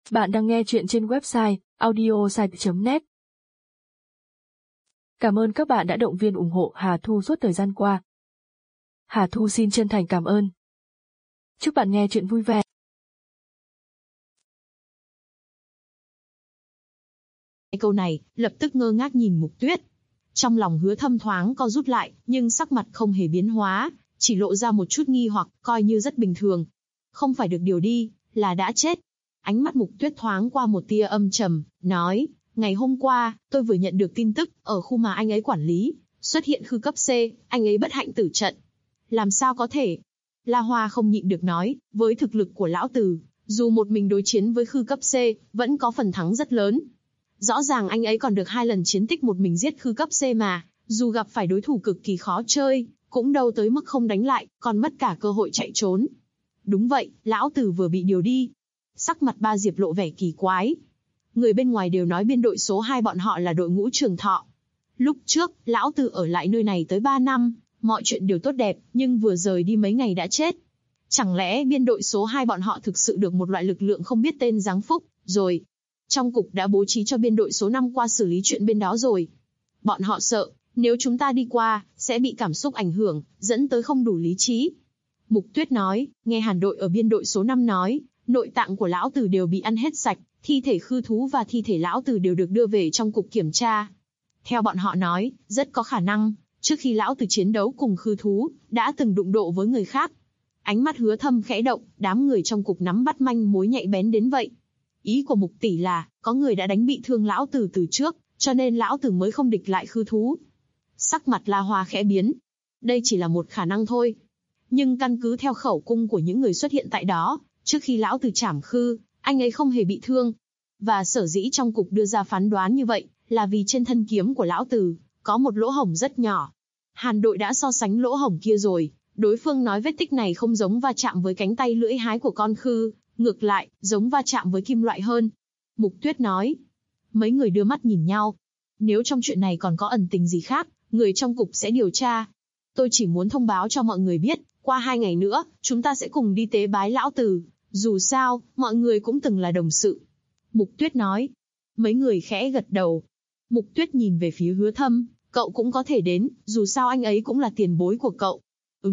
Bạn đang nghe chuyện trên website audiosite.net. Cảm ơn các bạn đã động viên ủng hộ Hà Thu suốt thời gian qua. Hà Thu xin chân thành cảm ơn. Chúc bạn nghe chuyện vui vẻ. Câu này, lập tức ngơ ngác nhìn Mục Tuyết. Trong lòng Hứa Thâm thoáng co rút lại, nhưng sắc mặt không hề biến hóa, chỉ lộ ra một chút nghi hoặc, coi như rất bình thường. Không phải được điều đi, là đã chết. Ánh mắt Mục Tuyết thoáng qua một tia âm trầm, nói, ngày hôm qua, tôi vừa nhận được tin tức, ở khu mà anh ấy quản lý, xuất hiện khư cấp C, anh ấy bất hạnh tử trận. Làm sao có thể? La Hoa không nhịn được nói, với thực lực của lão tử, dù một mình đối chiến với khư cấp C, vẫn có phần thắng rất lớn. Rõ ràng anh ấy còn được 2 lần chiến tích một mình giết khư cấp C mà, dù gặp phải đối thủ cực kỳ khó chơi, cũng đâu tới mức không đánh lại, còn mất cả cơ hội chạy trốn. Đúng vậy, lão tử vừa bị điều đi. Sắc mặt Ba Diệp lộ vẻ kỳ quái. Người bên ngoài đều nói biên đội số 2 bọn họ là đội ngũ Trường Thọ. Lúc trước, lão tử ở lại nơi này tới 3 năm, mọi chuyện đều tốt đẹp, nhưng vừa rời đi mấy ngày đã chết. Chẳng lẽ biên đội số 2 bọn họ thực sự được một loại lực lượng không biết tên giáng phúc, rồi? Trong cục đã bố trí cho biên đội số 5 qua xử lý chuyện bên đó rồi. Bọn họ sợ, nếu chúng ta đi qua, sẽ bị cảm xúc ảnh hưởng, dẫn tới không đủ lý trí. Mục Tuyết nói, nghe Hàn đội ở biên đội số 5 nói, nội tạng của lão tử đều bị ăn hết sạch, thi thể khư thú và thi thể lão tử đều được đưa về trong cục kiểm tra. Theo bọn họ nói, rất có khả năng, trước khi lão tử chiến đấu cùng khư thú, đã từng đụng độ với người khác. Ánh mắt Hứa Thâm khẽ động, đám người trong cục nắm bắt manh mối nhạy bén đến vậy. Ý của Mục tỷ là, có người đã đánh bị thương lão tử từ trước, cho nên lão tử mới không địch lại khư thú. Sắc mặt La Hoa khẽ biến. Đây chỉ là một khả năng thôi. Nhưng căn cứ theo khẩu cung của những người xuất hiện tại đó, trước khi lão tử trảm khư, anh ấy không hề bị thương. Và sở dĩ trong cục đưa ra phán đoán như vậy, là vì trên thân kiếm của lão tử, có một lỗ hổng rất nhỏ. Hàn đội đã so sánh lỗ hổng kia rồi, đối phương nói vết tích này không giống va chạm với cánh tay lưỡi hái của con khư, ngược lại, giống va chạm với kim loại hơn. Mục Tuyết nói. Mấy người đưa mắt nhìn nhau. Nếu trong chuyện này còn có ẩn tình gì khác, người trong cục sẽ điều tra. Tôi chỉ muốn thông báo cho mọi người biết, qua 2 ngày nữa, chúng ta sẽ cùng đi tế bái lão tử. Dù sao, mọi người cũng từng là đồng sự. Mục Tuyết nói. Mấy người khẽ gật đầu. Mục Tuyết nhìn về phía Hứa Thâm, cậu cũng có thể đến, dù sao anh ấy cũng là tiền bối của cậu.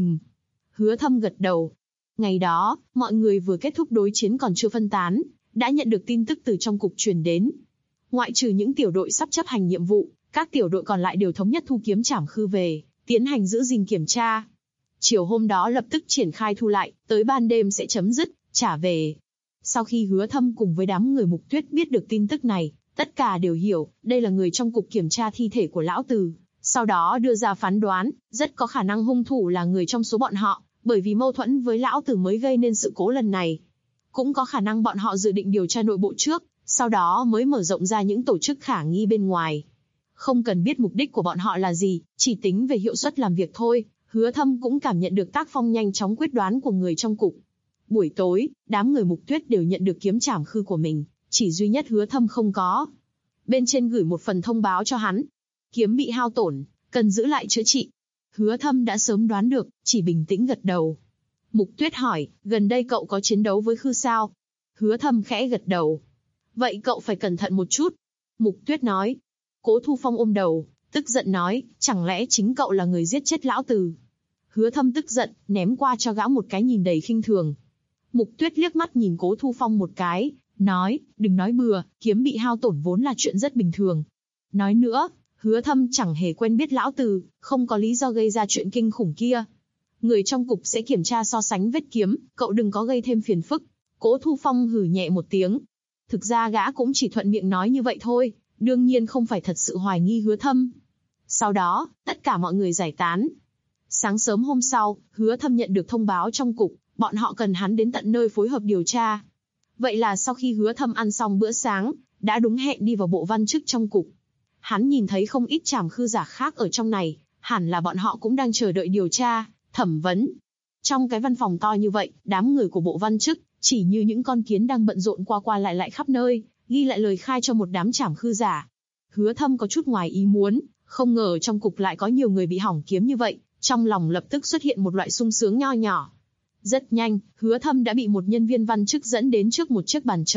Hứa Thâm gật đầu. Ngày đó, mọi người vừa kết thúc đối chiến còn chưa phân tán, đã nhận được tin tức từ trong cục truyền đến. Ngoại trừ những tiểu đội sắp chấp hành nhiệm vụ, các tiểu đội còn lại đều thống nhất thu kiếm trảm khư về, tiến hành giữ gìn kiểm tra. Chiều hôm đó lập tức triển khai thu lại, tới ban đêm sẽ chấm dứt, trả về. Sau khi Hứa Thâm cùng với đám người Mục Tuyết biết được tin tức này, tất cả đều hiểu, đây là người trong cục kiểm tra thi thể của lão tử. Sau đó đưa ra phán đoán, rất có khả năng hung thủ là người trong số bọn họ, bởi vì mâu thuẫn với lão tử mới gây nên sự cố lần này. Cũng có khả năng bọn họ dự định điều tra nội bộ trước, sau đó mới mở rộng ra những tổ chức khả nghi bên ngoài. Không cần biết mục đích của bọn họ là gì, chỉ tính về hiệu suất làm việc thôi, Hứa Thâm cũng cảm nhận được tác phong nhanh chóng quyết đoán của người trong cục. Buổi tối, đám người Mục Tuyết đều nhận được kiếm trảm khư của mình, chỉ duy nhất Hứa Thâm không có. Bên trên gửi một phần thông báo cho hắn. Kiếm bị hao tổn, cần giữ lại chữa trị. Hứa Thâm đã sớm đoán được, chỉ bình tĩnh gật đầu. Mục Tuyết hỏi, gần đây cậu có chiến đấu với khư sao? Hứa Thâm khẽ gật đầu. Vậy cậu phải cẩn thận một chút. Mục Tuyết nói. Cố Thu Phong ôm đầu, tức giận nói, chẳng lẽ chính cậu là người giết chết lão tử? Hứa Thâm tức giận, ném qua cho gã một cái nhìn đầy khinh thường. Mục Tuyết liếc mắt nhìn Cố Thu Phong một cái, nói, đừng nói bừa, kiếm bị hao tổn vốn là chuyện rất bình thường. Nói nữa, Hứa Thâm chẳng hề quen biết lão tử, không có lý do gây ra chuyện kinh khủng kia. Người trong cục sẽ kiểm tra so sánh vết kiếm, cậu đừng có gây thêm phiền phức. Cố Thu Phong hừ nhẹ một tiếng. Thực ra gã cũng chỉ thuận miệng nói như vậy thôi, đương nhiên không phải thật sự hoài nghi Hứa Thâm. Sau đó, tất cả mọi người giải tán. Sáng sớm hôm sau, Hứa Thâm nhận được thông báo trong cục, bọn họ cần hắn đến tận nơi phối hợp điều tra. Vậy là sau khi Hứa Thâm ăn xong bữa sáng, đã đúng hẹn đi vào bộ văn chức trong cục. Hắn nhìn thấy không ít trảm khư giả khác ở trong này, hẳn là bọn họ cũng đang chờ đợi điều tra, thẩm vấn. Trong cái văn phòng to như vậy, đám người của bộ văn chức, chỉ như những con kiến đang bận rộn qua qua lại lại khắp nơi, ghi lại lời khai cho một đám trảm khư giả. Hứa Thâm có chút ngoài ý muốn, không ngờ trong cục lại có nhiều người bị hỏng kiếm như vậy, trong lòng lập tức xuất hiện một loại sung sướng nho nhỏ. Rất nhanh, Hứa Thâm đã bị một nhân viên văn chức dẫn đến trước một chiếc bàn trống,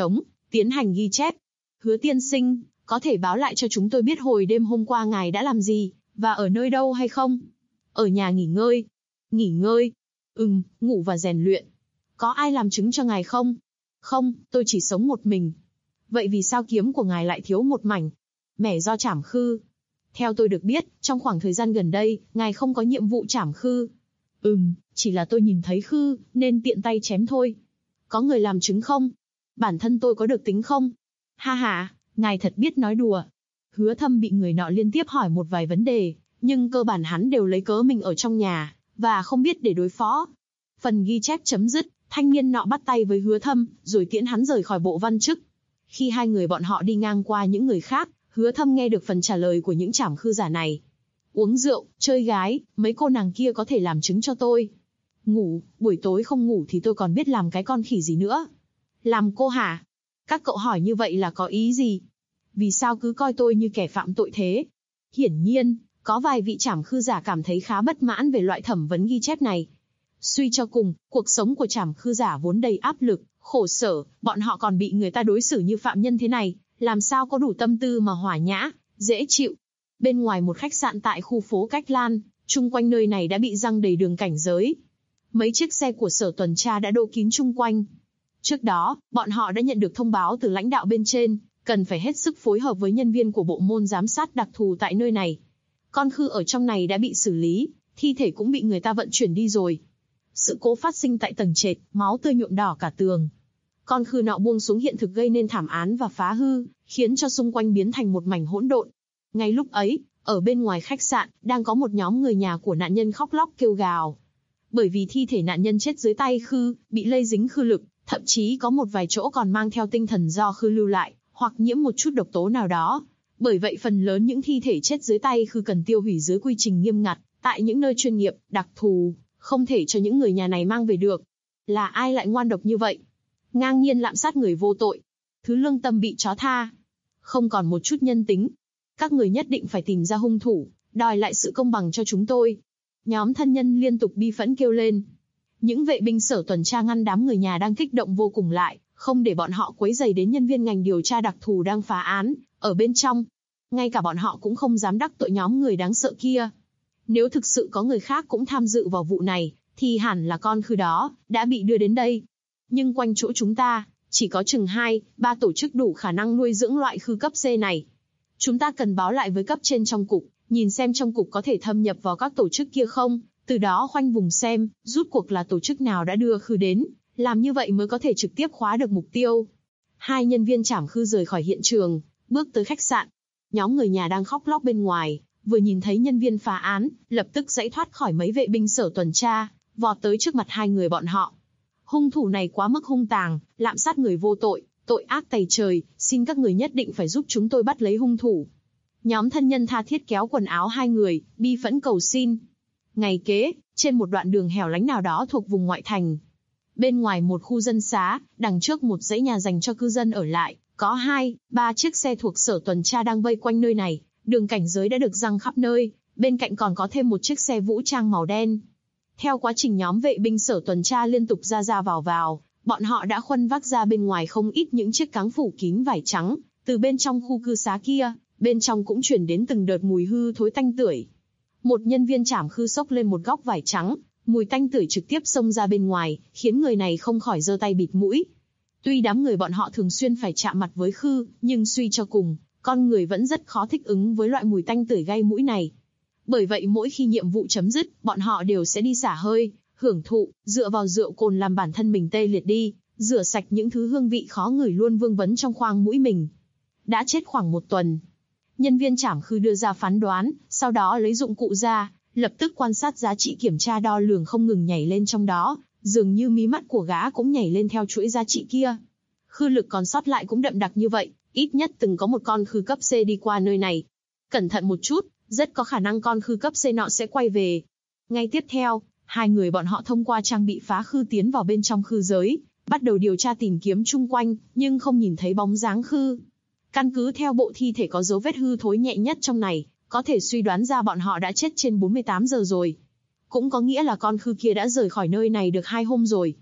tiến hành ghi chép. Hứa tiên sinh, có thể báo lại cho chúng tôi biết hồi đêm hôm qua ngài đã làm gì, và ở nơi đâu hay không? Ở nhà nghỉ ngơi. Nghỉ ngơi? Ngủ và rèn luyện. Có ai làm chứng cho ngài không? Không, tôi chỉ sống một mình. Vậy vì sao kiếm của ngài lại thiếu một mảnh? Mẻ do trảm khư. Theo tôi được biết, trong khoảng thời gian gần đây, ngài không có nhiệm vụ trảm khư. Chỉ là tôi nhìn thấy khư, nên tiện tay chém thôi. Có người làm chứng không? Bản thân tôi có được tính không? Ha ha, ngài thật biết nói đùa. Hứa Thâm bị người nọ liên tiếp hỏi một vài vấn đề, nhưng cơ bản hắn đều lấy cớ mình ở trong nhà, và không biết để đối phó. Phần ghi chép chấm dứt, thanh niên nọ bắt tay với Hứa Thâm, rồi tiễn hắn rời khỏi bộ văn chức. Khi hai người bọn họ đi ngang qua những người khác, Hứa Thâm nghe được phần trả lời của những trảm khư giả này. Uống rượu, chơi gái, mấy cô nàng kia có thể làm chứng cho tôi. Ngủ, buổi tối không ngủ thì tôi còn biết làm cái con khỉ gì nữa. Làm cô hả? Các cậu hỏi như vậy là có ý gì? Vì sao cứ coi tôi như kẻ phạm tội thế? Hiển nhiên, có vài vị trảm khư giả cảm thấy khá bất mãn về loại thẩm vấn ghi chép này. Suy cho cùng, cuộc sống của trảm khư giả vốn đầy áp lực, khổ sở, bọn họ còn bị người ta đối xử như phạm nhân thế này, làm sao có đủ tâm tư mà hòa nhã, dễ chịu. Bên ngoài một khách sạn tại khu phố Cách Lan, chung quanh nơi này đã bị giăng đầy đường cảnh giới. Mấy chiếc xe của sở tuần tra đã đỗ kín chung quanh. Trước đó, bọn họ đã nhận được thông báo từ lãnh đạo bên trên, cần phải hết sức phối hợp với nhân viên của bộ môn giám sát đặc thù tại nơi này. Con khư ở trong này đã bị xử lý, thi thể cũng bị người ta vận chuyển đi rồi. Sự cố phát sinh tại tầng trệt, máu tươi nhuộm đỏ cả tường. Con khư nọ buông xuống hiện thực gây nên thảm án và phá hư, khiến cho xung quanh biến thành một mảnh hỗn độn. Ngay lúc ấy, ở bên ngoài khách sạn, đang có một nhóm người nhà của nạn nhân khóc lóc kêu gào. Bởi vì thi thể nạn nhân chết dưới tay khư, bị lây dính khư lực, thậm chí có một vài chỗ còn mang theo tinh thần do khư lưu lại, hoặc nhiễm một chút độc tố nào đó. Bởi vậy phần lớn những thi thể chết dưới tay khư cần tiêu hủy dưới quy trình nghiêm ngặt, tại những nơi chuyên nghiệp, đặc thù, không thể cho những người nhà này mang về được. Là ai lại ngoan độc như vậy? Ngang nhiên lạm sát người vô tội. Thứ lương tâm bị chó tha. Không còn một chút nhân tính. Các người nhất định phải tìm ra hung thủ, đòi lại sự công bằng cho chúng tôi. Nhóm thân nhân liên tục bi phẫn kêu lên. Những vệ binh sở tuần tra ngăn đám người nhà đang kích động vô cùng lại, không để bọn họ quấy rầy đến nhân viên ngành điều tra đặc thù đang phá án, ở bên trong. Ngay cả bọn họ cũng không dám đắc tội nhóm người đáng sợ kia. Nếu thực sự có người khác cũng tham dự vào vụ này, thì hẳn là con khư đó, đã bị đưa đến đây. Nhưng quanh chỗ chúng ta, chỉ có chừng 2-3 tổ chức đủ khả năng nuôi dưỡng loại khư cấp C này. Chúng ta cần báo lại với cấp trên trong cục, nhìn xem trong cục có thể thâm nhập vào các tổ chức kia không, từ đó khoanh vùng xem, rút cuộc là tổ chức nào đã đưa khư đến, làm như vậy mới có thể trực tiếp khóa được mục tiêu. Hai nhân viên trảm khư rời khỏi hiện trường, bước tới khách sạn. Nhóm người nhà đang khóc lóc bên ngoài, vừa nhìn thấy nhân viên phá án, lập tức giãy thoát khỏi mấy vệ binh sở tuần tra, vọt tới trước mặt hai người bọn họ. Hung thủ này quá mức hung tàn, lạm sát người vô tội, tội ác tày trời, xin các người nhất định phải giúp chúng tôi bắt lấy hung thủ. Nhóm thân nhân tha thiết kéo quần áo hai người, bi phẫn cầu xin. Ngày kế, trên một đoạn đường hẻo lánh nào đó thuộc vùng ngoại thành. Bên ngoài một khu dân xá, đằng trước một dãy nhà dành cho cư dân ở lại, có 2-3 chiếc xe thuộc sở tuần tra đang vây quanh nơi này, đường cảnh giới đã được giăng khắp nơi, bên cạnh còn có thêm một chiếc xe vũ trang màu đen. Theo quá trình nhóm vệ binh sở tuần tra liên tục ra vào, bọn họ đã khuân vác ra bên ngoài không ít những chiếc cáng phủ kín vải trắng, từ bên trong khu cư xá kia, bên trong cũng truyền đến từng đợt mùi hư thối tanh tưởi. Một nhân viên trảm khư xốc lên một góc vải trắng, mùi tanh tưởi trực tiếp xông ra bên ngoài, khiến người này không khỏi giơ tay bịt mũi. Tuy đám người bọn họ thường xuyên phải chạm mặt với khư, nhưng suy cho cùng, con người vẫn rất khó thích ứng với loại mùi tanh tưởi gây mũi này. Bởi vậy mỗi khi nhiệm vụ chấm dứt, bọn họ đều sẽ đi xả hơi, hưởng thụ, dựa vào rượu cồn làm bản thân mình tê liệt đi, rửa sạch những thứ hương vị khó ngửi luôn vương vấn trong khoang mũi mình. Đã chết khoảng 1 tuần. Nhân viên trảm khư đưa ra phán đoán, sau đó lấy dụng cụ ra, lập tức quan sát giá trị kiểm tra đo lường không ngừng nhảy lên trong đó, dường như mí mắt của gã cũng nhảy lên theo chuỗi giá trị kia. Khư lực còn sót lại cũng đậm đặc như vậy, ít nhất từng có một con khư cấp C đi qua nơi này. Cẩn thận một chút, rất có khả năng con khư cấp C nọ sẽ quay về. Ngay tiếp theo, hai người bọn họ thông qua trang bị phá khư tiến vào bên trong khư giới, bắt đầu điều tra tìm kiếm chung quanh, nhưng không nhìn thấy bóng dáng khư. Căn cứ theo bộ thi thể có dấu vết hư thối nhẹ nhất trong này, có thể suy đoán ra bọn họ đã chết trên 48 giờ rồi. Cũng có nghĩa là con khư kia đã rời khỏi nơi này được 2 hôm rồi.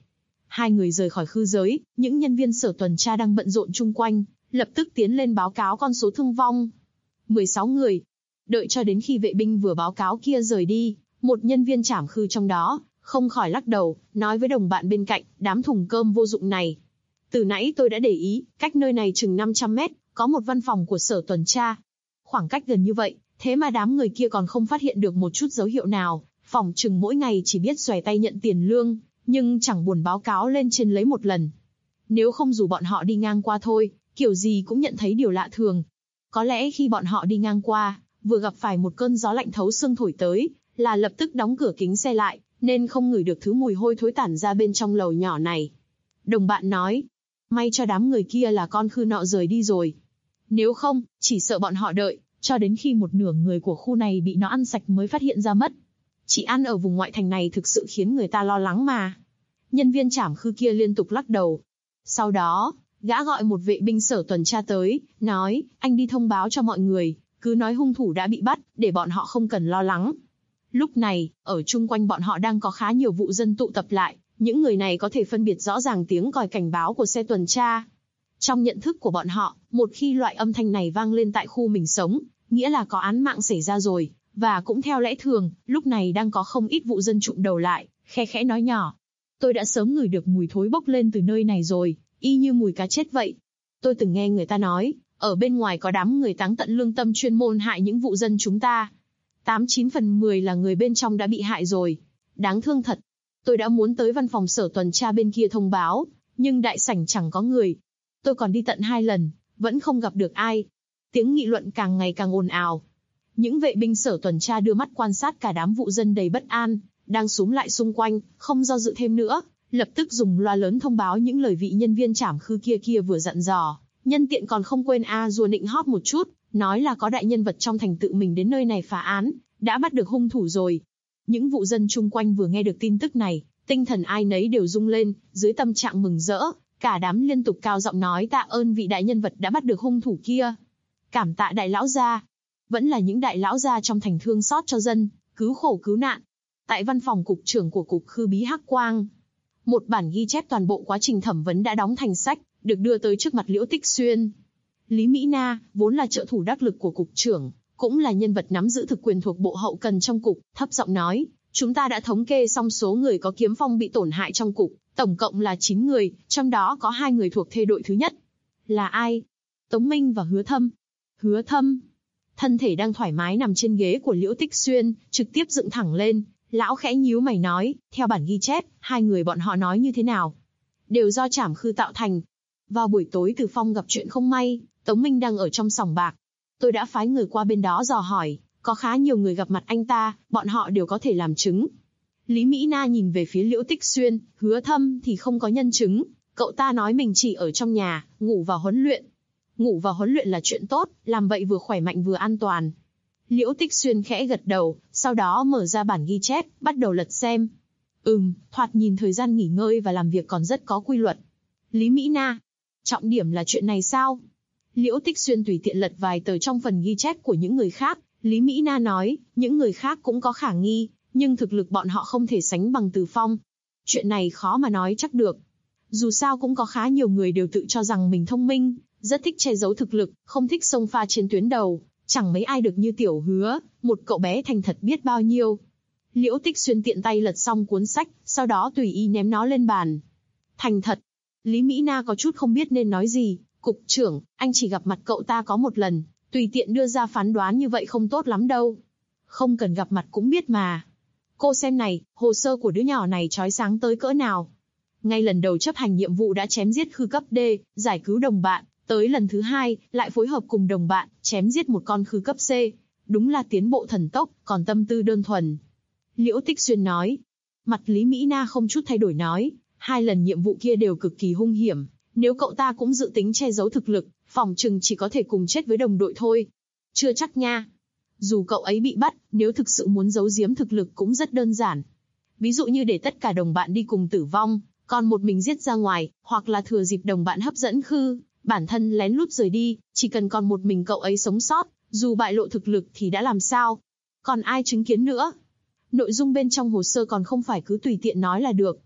Hai người rời khỏi khư giới, những nhân viên sở tuần tra đang bận rộn chung quanh, lập tức tiến lên báo cáo con số thương vong. 16 người. Đợi cho đến khi vệ binh vừa báo cáo kia rời đi, một nhân viên trảm khư trong đó, không khỏi lắc đầu, nói với đồng bạn bên cạnh, đám thùng cơm vô dụng này. Từ nãy tôi đã để ý, cách nơi này chừng 500 mét, có một văn phòng của sở tuần tra. Khoảng cách gần như vậy, thế mà đám người kia còn không phát hiện được một chút dấu hiệu nào, phỏng chừng mỗi ngày chỉ biết xòe tay nhận tiền lương, nhưng chẳng buồn báo cáo lên trên lấy một lần. Nếu không dù bọn họ đi ngang qua thôi, kiểu gì cũng nhận thấy điều lạ thường. Có lẽ khi bọn họ đi ngang qua, vừa gặp phải một cơn gió lạnh thấu xương thổi tới, là lập tức đóng cửa kính xe lại, nên không ngửi được thứ mùi hôi thối tản ra bên trong lầu nhỏ này. Đồng bạn nói, may cho đám người kia là con khư nọ rời đi rồi. Nếu không, chỉ sợ bọn họ đợi, cho đến khi một nửa người của khu này bị nó ăn sạch mới phát hiện ra mất. Chỉ ăn ở vùng ngoại thành này thực sự khiến người ta lo lắng mà. Nhân viên trảm khư kia liên tục lắc đầu. Sau đó, gã gọi một vệ binh sở tuần tra tới, nói, anh đi thông báo cho mọi người, cứ nói hung thủ đã bị bắt, để bọn họ không cần lo lắng. Lúc này, ở chung quanh bọn họ đang có khá nhiều vụ dân tụ tập lại, những người này có thể phân biệt rõ ràng tiếng còi cảnh báo của xe tuần tra. Trong nhận thức của bọn họ, một khi loại âm thanh này vang lên tại khu mình sống, nghĩa là có án mạng xảy ra rồi, và cũng theo lẽ thường, lúc này đang có không ít vụ dân trụm đầu lại, khe khẽ nói nhỏ. Tôi đã sớm ngửi được mùi thối bốc lên từ nơi này rồi, y như mùi cá chết vậy. Tôi từng nghe người ta nói, ở bên ngoài có đám người táng tận lương tâm chuyên môn hại những vụ dân chúng ta. 89 phần 10 là người bên trong đã bị hại rồi. Đáng thương thật. Tôi đã muốn tới văn phòng sở tuần tra bên kia thông báo, nhưng đại sảnh chẳng có người. Tôi còn đi tận 2 lần, vẫn không gặp được ai. Tiếng nghị luận càng ngày càng ồn ào. Những vệ binh sở tuần tra đưa mắt quan sát cả đám vụ dân đầy bất an, đang xúm lại xung quanh, không do dự thêm nữa, lập tức dùng loa lớn thông báo những lời vị nhân viên trảm khư kia vừa dặn dò, nhân tiện còn không quên rùa nịnh hót một chút, nói là có đại nhân vật trong thành tự mình đến nơi này phá án, đã bắt được hung thủ rồi. Những vụ dân chung quanh vừa nghe được tin tức này, tinh thần ai nấy đều rung lên, dưới tâm trạng mừng rỡ, cả đám liên tục cao giọng nói tạ ơn vị đại nhân vật đã bắt được hung thủ kia. Cảm tạ đại lão gia. Vẫn là những đại lão gia trong thành thương xót cho dân, cứu khổ cứu nạn. Tại văn phòng cục trưởng của cục khư bí Hắc Quang, một bản ghi chép toàn bộ quá trình thẩm vấn đã đóng thành sách, được đưa tới trước mặt Liễu Tích Xuyên. Lý Mỹ Na, vốn là trợ thủ đắc lực của cục trưởng, cũng là nhân vật nắm giữ thực quyền thuộc bộ hậu cần trong cục, thấp giọng nói, chúng ta đã thống kê xong số người có kiếm phong bị tổn hại trong cục, tổng cộng là 9 người, trong đó có 2 người thuộc thê đội thứ nhất. Là ai? Tống Minh và Hứa Thâm. Hứa Thâm. Thân thể đang thoải mái nằm trên ghế của Liễu Tích Xuyên, trực tiếp dựng thẳng lên, lão khẽ nhíu mày nói, theo bản ghi chép, 2 người bọn họ nói như thế nào? Đều do trảm khư tạo thành. Vào buổi tối Từ Phong gặp chuyện không may, Tống Minh đang ở trong sòng bạc. Tôi đã phái người qua bên đó dò hỏi, có khá nhiều người gặp mặt anh ta, bọn họ đều có thể làm chứng. Lý Mỹ Na nhìn về phía Liễu Tích Xuyên, Hứa Thâm thì không có nhân chứng, cậu ta nói mình chỉ ở trong nhà, ngủ và huấn luyện. Ngủ và huấn luyện là chuyện tốt, làm vậy vừa khỏe mạnh vừa an toàn. Liễu Tích Xuyên khẽ gật đầu, sau đó mở ra bản ghi chép, bắt đầu lật xem. Thoạt nhìn thời gian nghỉ ngơi và làm việc còn rất có quy luật. Lý Mỹ Na, trọng điểm là chuyện này sao? Liễu Tích Xuyên tùy tiện lật vài tờ trong phần ghi chép của những người khác, Lý Mỹ Na nói, những người khác cũng có khả nghi, nhưng thực lực bọn họ không thể sánh bằng Từ Phong. Chuyện này khó mà nói chắc được. Dù sao cũng có khá nhiều người đều tự cho rằng mình thông minh, rất thích che giấu thực lực, không thích xông pha trên tuyến đầu, chẳng mấy ai được như Tiểu Hứa, một cậu bé thành thật biết bao nhiêu. Liễu Tích Xuyên tiện tay lật xong cuốn sách, sau đó tùy ý ném nó lên bàn. Thành thật. Lý Mỹ Na có chút không biết nên nói gì. Cục trưởng, anh chỉ gặp mặt cậu ta có một lần, tùy tiện đưa ra phán đoán như vậy không tốt lắm đâu. Không cần gặp mặt cũng biết mà. Cô xem này, hồ sơ của đứa nhỏ này chói sáng tới cỡ nào. Ngay lần đầu chấp hành nhiệm vụ đã chém giết khư cấp D, giải cứu đồng bạn, tới lần thứ 2, lại phối hợp cùng đồng bạn, chém giết một con khư cấp C. Đúng là tiến bộ thần tốc, còn tâm tư đơn thuần. Liễu Tích Xuyên nói. Mặt Lý Mỹ Na không chút thay đổi nói, 2 lần nhiệm vụ kia đều cực kỳ hung hiểm. Nếu cậu ta cũng dự tính che giấu thực lực, phỏng chừng chỉ có thể cùng chết với đồng đội thôi. Chưa chắc nha. Dù cậu ấy bị bắt, nếu thực sự muốn giấu giếm thực lực cũng rất đơn giản. Ví dụ như để tất cả đồng bạn đi cùng tử vong, còn một mình giết ra ngoài, hoặc là thừa dịp đồng bạn hấp dẫn khư, bản thân lén lút rời đi, chỉ cần còn một mình cậu ấy sống sót, dù bại lộ thực lực thì đã làm sao? Còn ai chứng kiến nữa? Nội dung bên trong hồ sơ còn không phải cứ tùy tiện nói là được.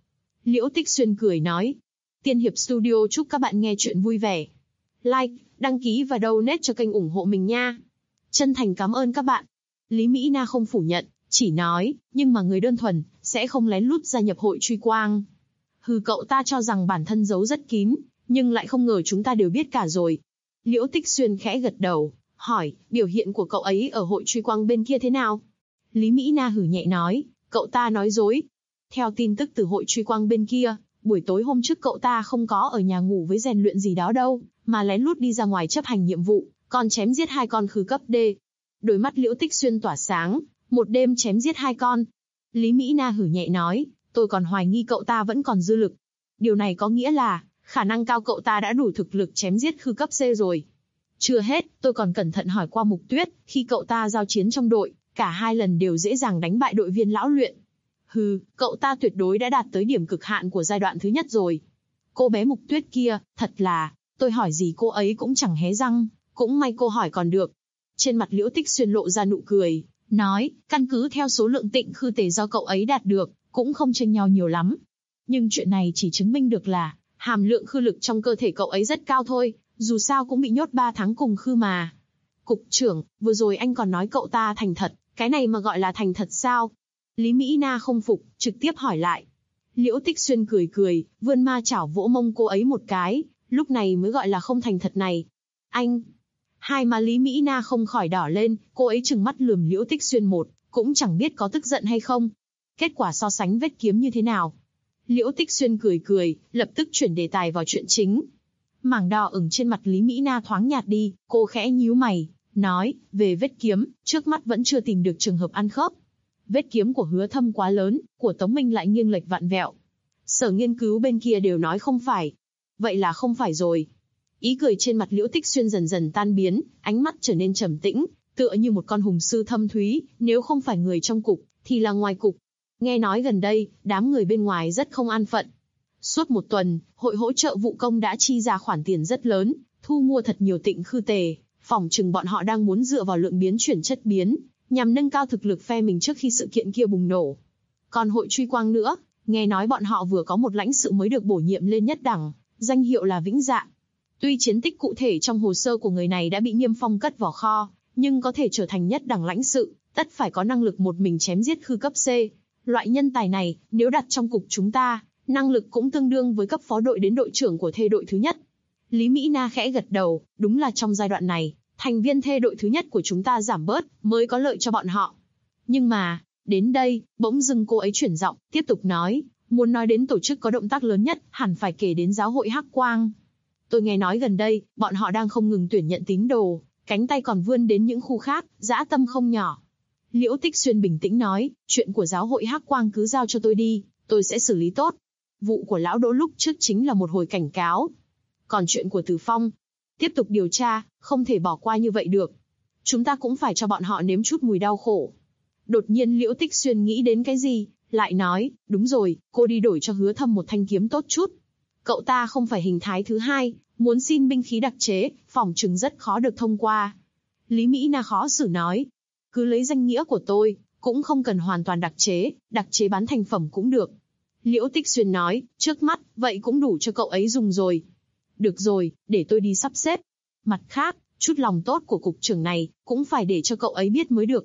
Liễu Tích Xuyên cười nói. Tiên Hiệp Studio chúc các bạn nghe chuyện vui vẻ. Like, đăng ký và donate cho kênh ủng hộ mình nha. Chân thành cảm ơn các bạn. Lý Mỹ Na không phủ nhận, chỉ nói, nhưng mà người đơn thuần, sẽ không lén lút gia nhập hội truy quang. Hừ, cậu ta cho rằng bản thân giấu rất kín, nhưng lại không ngờ chúng ta đều biết cả rồi. Liễu Tích Xuyên khẽ gật đầu, hỏi, biểu hiện của cậu ấy ở hội truy quang bên kia thế nào? Lý Mỹ Na hử nhẹ nói, cậu ta nói dối. Theo tin tức từ hội truy quang bên kia, buổi tối hôm trước cậu ta không có ở nhà ngủ với rèn luyện gì đó đâu, mà lén lút đi ra ngoài chấp hành nhiệm vụ, còn chém giết 2 con khư cấp D. Đôi mắt Liễu Tích Xuyên tỏa sáng, một đêm chém giết 2 con. Lý Mỹ Na hử nhẹ nói, tôi còn hoài nghi cậu ta vẫn còn dư lực. Điều này có nghĩa là, khả năng cao cậu ta đã đủ thực lực chém giết khư cấp C rồi. Chưa hết, tôi còn cẩn thận hỏi qua Mục Tuyết, khi cậu ta giao chiến trong đội, cả 2 lần đều dễ dàng đánh bại đội viên lão luyện. Hừ, cậu ta tuyệt đối đã đạt tới điểm cực hạn của giai đoạn thứ nhất rồi. Cô bé Mục Tuyết kia, thật là, tôi hỏi gì cô ấy cũng chẳng hé răng, cũng may cô hỏi còn được. Trên mặt Liễu Tích Xuyên lộ ra nụ cười, nói, căn cứ theo số lượng tịnh khư tề do cậu ấy đạt được, cũng không chênh nhau nhiều lắm. Nhưng chuyện này chỉ chứng minh được là, hàm lượng khư lực trong cơ thể cậu ấy rất cao thôi, dù sao cũng bị nhốt 3 tháng cùng khư mà. Cục trưởng, vừa rồi anh còn nói cậu ta thành thật, cái này mà gọi là thành thật sao? Lý Mỹ Na không phục, trực tiếp hỏi lại. Liễu Tích Xuyên cười cười, vươn ma chảo vỗ mông cô ấy một cái, lúc này mới gọi là không thành thật này. Anh! Hai má Lý Mỹ Na không khỏi đỏ lên, cô ấy trừng mắt lườm Liễu Tích Xuyên một, cũng chẳng biết có tức giận hay không. Kết quả so sánh vết kiếm như thế nào? Liễu Tích Xuyên cười cười, lập tức chuyển đề tài vào chuyện chính. Mảng đỏ ửng trên mặt Lý Mỹ Na thoáng nhạt đi, cô khẽ nhíu mày, nói, về vết kiếm, trước mắt vẫn chưa tìm được trường hợp ăn khớp. Vết kiếm của Hứa Thâm quá lớn, của Tống Minh lại nghiêng lệch vặn vẹo. Sở nghiên cứu bên kia đều nói không phải. Vậy là không phải rồi. Ý cười trên mặt Liễu Tích Xuyên dần dần tan biến, ánh mắt trở nên trầm tĩnh, tựa như một con hùng sư thâm thúy, nếu không phải người trong cục, thì là ngoài cục. Nghe nói gần đây, đám người bên ngoài rất không an phận. Suốt một tuần, hội hỗ trợ vụ công đã chi ra khoản tiền rất lớn, thu mua thật nhiều tịnh khư tề, phỏng chừng bọn họ đang muốn dựa vào lượng biến chuyển chất biến, nhằm nâng cao thực lực phe mình trước khi sự kiện kia bùng nổ. Còn hội truy quang nữa, nghe nói bọn họ vừa có một lãnh sự mới được bổ nhiệm lên nhất đẳng, danh hiệu là Vĩnh Dạ. Tuy chiến tích cụ thể trong hồ sơ của người này đã bị Niêm Phong cất vào kho, nhưng có thể trở thành nhất đẳng lãnh sự, tất phải có năng lực một mình chém giết khư cấp C. Loại nhân tài này, nếu đặt trong cục chúng ta, năng lực cũng tương đương với cấp phó đội đến đội trưởng của thê đội thứ nhất. Lý Mỹ Na khẽ gật đầu, đúng là trong giai đoạn này, thành viên thê đội thứ nhất của chúng ta giảm bớt, mới có lợi cho bọn họ. Nhưng mà, đến đây, bỗng dưng cô ấy chuyển giọng, tiếp tục nói, muốn nói đến tổ chức có động tác lớn nhất, hẳn phải kể đến giáo hội Hắc Quang. Tôi nghe nói gần đây, bọn họ đang không ngừng tuyển nhận tín đồ, cánh tay còn vươn đến những khu khác, dã tâm không nhỏ. Liễu Tích Xuyên bình tĩnh nói, chuyện của giáo hội Hắc Quang cứ giao cho tôi đi, tôi sẽ xử lý tốt. Vụ của lão Đỗ lúc trước chính là một hồi cảnh cáo. Còn chuyện của Từ Phong, tiếp tục điều tra, không thể bỏ qua như vậy được. Chúng ta cũng phải cho bọn họ nếm chút mùi đau khổ. Đột nhiên Liễu Tích Xuyên nghĩ đến cái gì, lại nói, đúng rồi, cô đi đổi cho Hứa Thâm một thanh kiếm tốt chút. Cậu ta không phải hình thái thứ hai, muốn xin binh khí đặc chế, phỏng chừng rất khó được thông qua. Lý Mỹ Na khó xử nói, cứ lấy danh nghĩa của tôi, cũng không cần hoàn toàn đặc chế bán thành phẩm cũng được. Liễu Tích Xuyên nói, trước mắt, vậy cũng đủ cho cậu ấy dùng rồi. Được rồi, để tôi đi sắp xếp. Mặt khác, chút lòng tốt của cục trưởng này, cũng phải để cho cậu ấy biết mới được.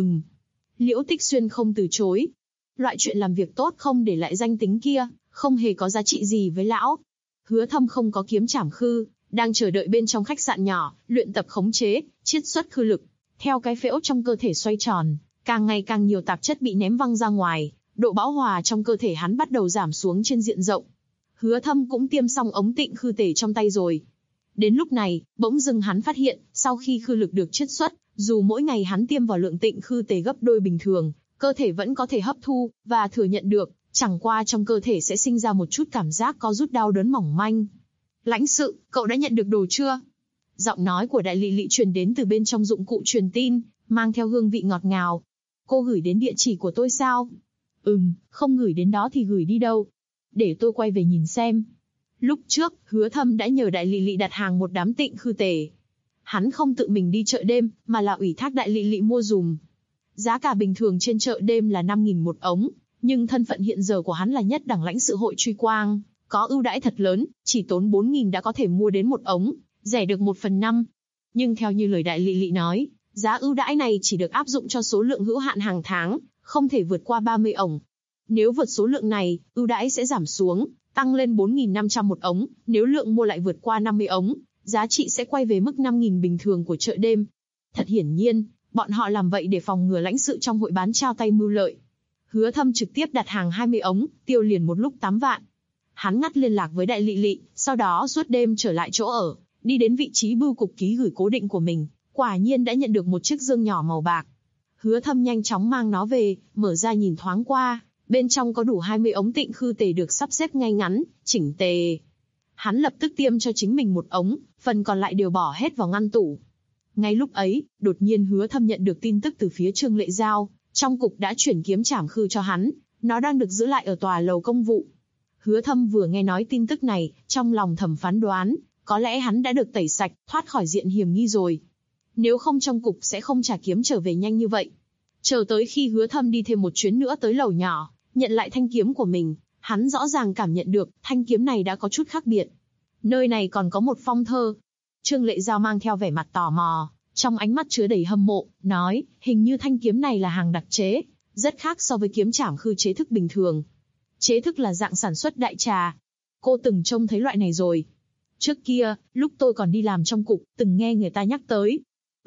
Liễu Tích Xuyên không từ chối. Loại chuyện làm việc tốt không để lại danh tính kia, không hề có giá trị gì với lão. Hứa Thâm không có kiếm trảm khư, đang chờ đợi bên trong khách sạn nhỏ, luyện tập khống chế, chiết xuất khư lực. Theo cái phễu trong cơ thể xoay tròn, càng ngày càng nhiều tạp chất bị ném văng ra ngoài, độ bão hòa trong cơ thể hắn bắt đầu giảm xuống trên diện rộng. Hứa Thâm cũng tiêm xong ống tịnh khư tề trong tay rồi. Đến lúc này, bỗng dưng hắn phát hiện, sau khi khư lực được chiết xuất, dù mỗi ngày hắn tiêm vào lượng tịnh khư tề gấp đôi bình thường, cơ thể vẫn có thể hấp thu và thừa nhận được, chẳng qua trong cơ thể sẽ sinh ra một chút cảm giác co rút đau đớn mỏng manh. Lãnh sự, cậu đã nhận được đồ chưa? Giọng nói của Đại Lị Lị truyền đến từ bên trong dụng cụ truyền tin, mang theo hương vị ngọt ngào. Cô gửi đến địa chỉ của tôi sao? Không gửi đến đó thì gửi đi đâu? Để tôi quay về nhìn xem. Lúc trước, Hứa Thâm đã nhờ Đại Lị Lị đặt hàng một đám tịnh khư tề. Hắn không tự mình đi chợ đêm, mà là ủy thác Đại Lị Lị mua dùm. Giá cả bình thường trên chợ đêm là 5.000 một ống, nhưng thân phận hiện giờ của hắn là nhất đẳng lãnh sự hội truy quang, có ưu đãi thật lớn, chỉ tốn 4.000 đã có thể mua đến một ống, rẻ được 1/5. Nhưng theo như lời đại Lị Lị nói, giá ưu đãi này chỉ được áp dụng cho số lượng hữu hạn hàng tháng, không thể vượt qua 30 ống. Nếu vượt số lượng này, ưu đãi sẽ giảm xuống, tăng lên 4.500 một ống, nếu lượng mua lại vượt qua 50 ống, giá trị sẽ quay về mức 5.000 bình thường của chợ đêm. Thật hiển nhiên, bọn họ làm vậy để phòng ngừa lãnh sự trong hội bán trao tay mưu lợi. Hứa Thâm trực tiếp đặt hàng 20 ống, tiêu liền một lúc 8 vạn. Hắn ngắt liên lạc với đại Lị Lị, sau đó suốt đêm trở lại chỗ ở, đi đến vị trí bưu cục ký gửi cố định của mình, quả nhiên đã nhận được một chiếc dương nhỏ màu bạc. Hứa Thâm nhanh chóng mang nó về, mở ra nhìn thoáng qua, bên trong có đủ 20 ống tịnh khư tề được sắp xếp ngay ngắn, chỉnh tề. Hắn lập tức tiêm cho chính mình một ống, phần còn lại đều bỏ hết vào ngăn tủ. Ngay lúc ấy, đột nhiên Hứa Thâm nhận được tin tức từ phía Trương Lệ Giao, trong cục đã chuyển kiếm trảm khư cho hắn, nó đang được giữ lại ở tòa lầu công vụ. Hứa Thâm vừa nghe nói tin tức này, trong lòng thầm phán đoán, có lẽ hắn đã được tẩy sạch, thoát khỏi diện hiểm nghi rồi. Nếu không trong cục sẽ không trả kiếm trở về nhanh như vậy. Chờ tới khi Hứa Thâm đi thêm một chuyến nữa tới lầu nhỏ, nhận lại thanh kiếm của mình, hắn rõ ràng cảm nhận được thanh kiếm này đã có chút khác biệt. Nơi này còn có một phong thơ. Trương Lệ Giao mang theo vẻ mặt tò mò, trong ánh mắt chứa đầy hâm mộ, nói, hình như thanh kiếm này là hàng đặc chế, rất khác so với kiếm trảm khư chế thức bình thường. Chế thức là dạng sản xuất đại trà. Cô từng trông thấy loại này rồi. Trước kia, lúc tôi còn đi làm trong cục, từng nghe người ta nhắc tới.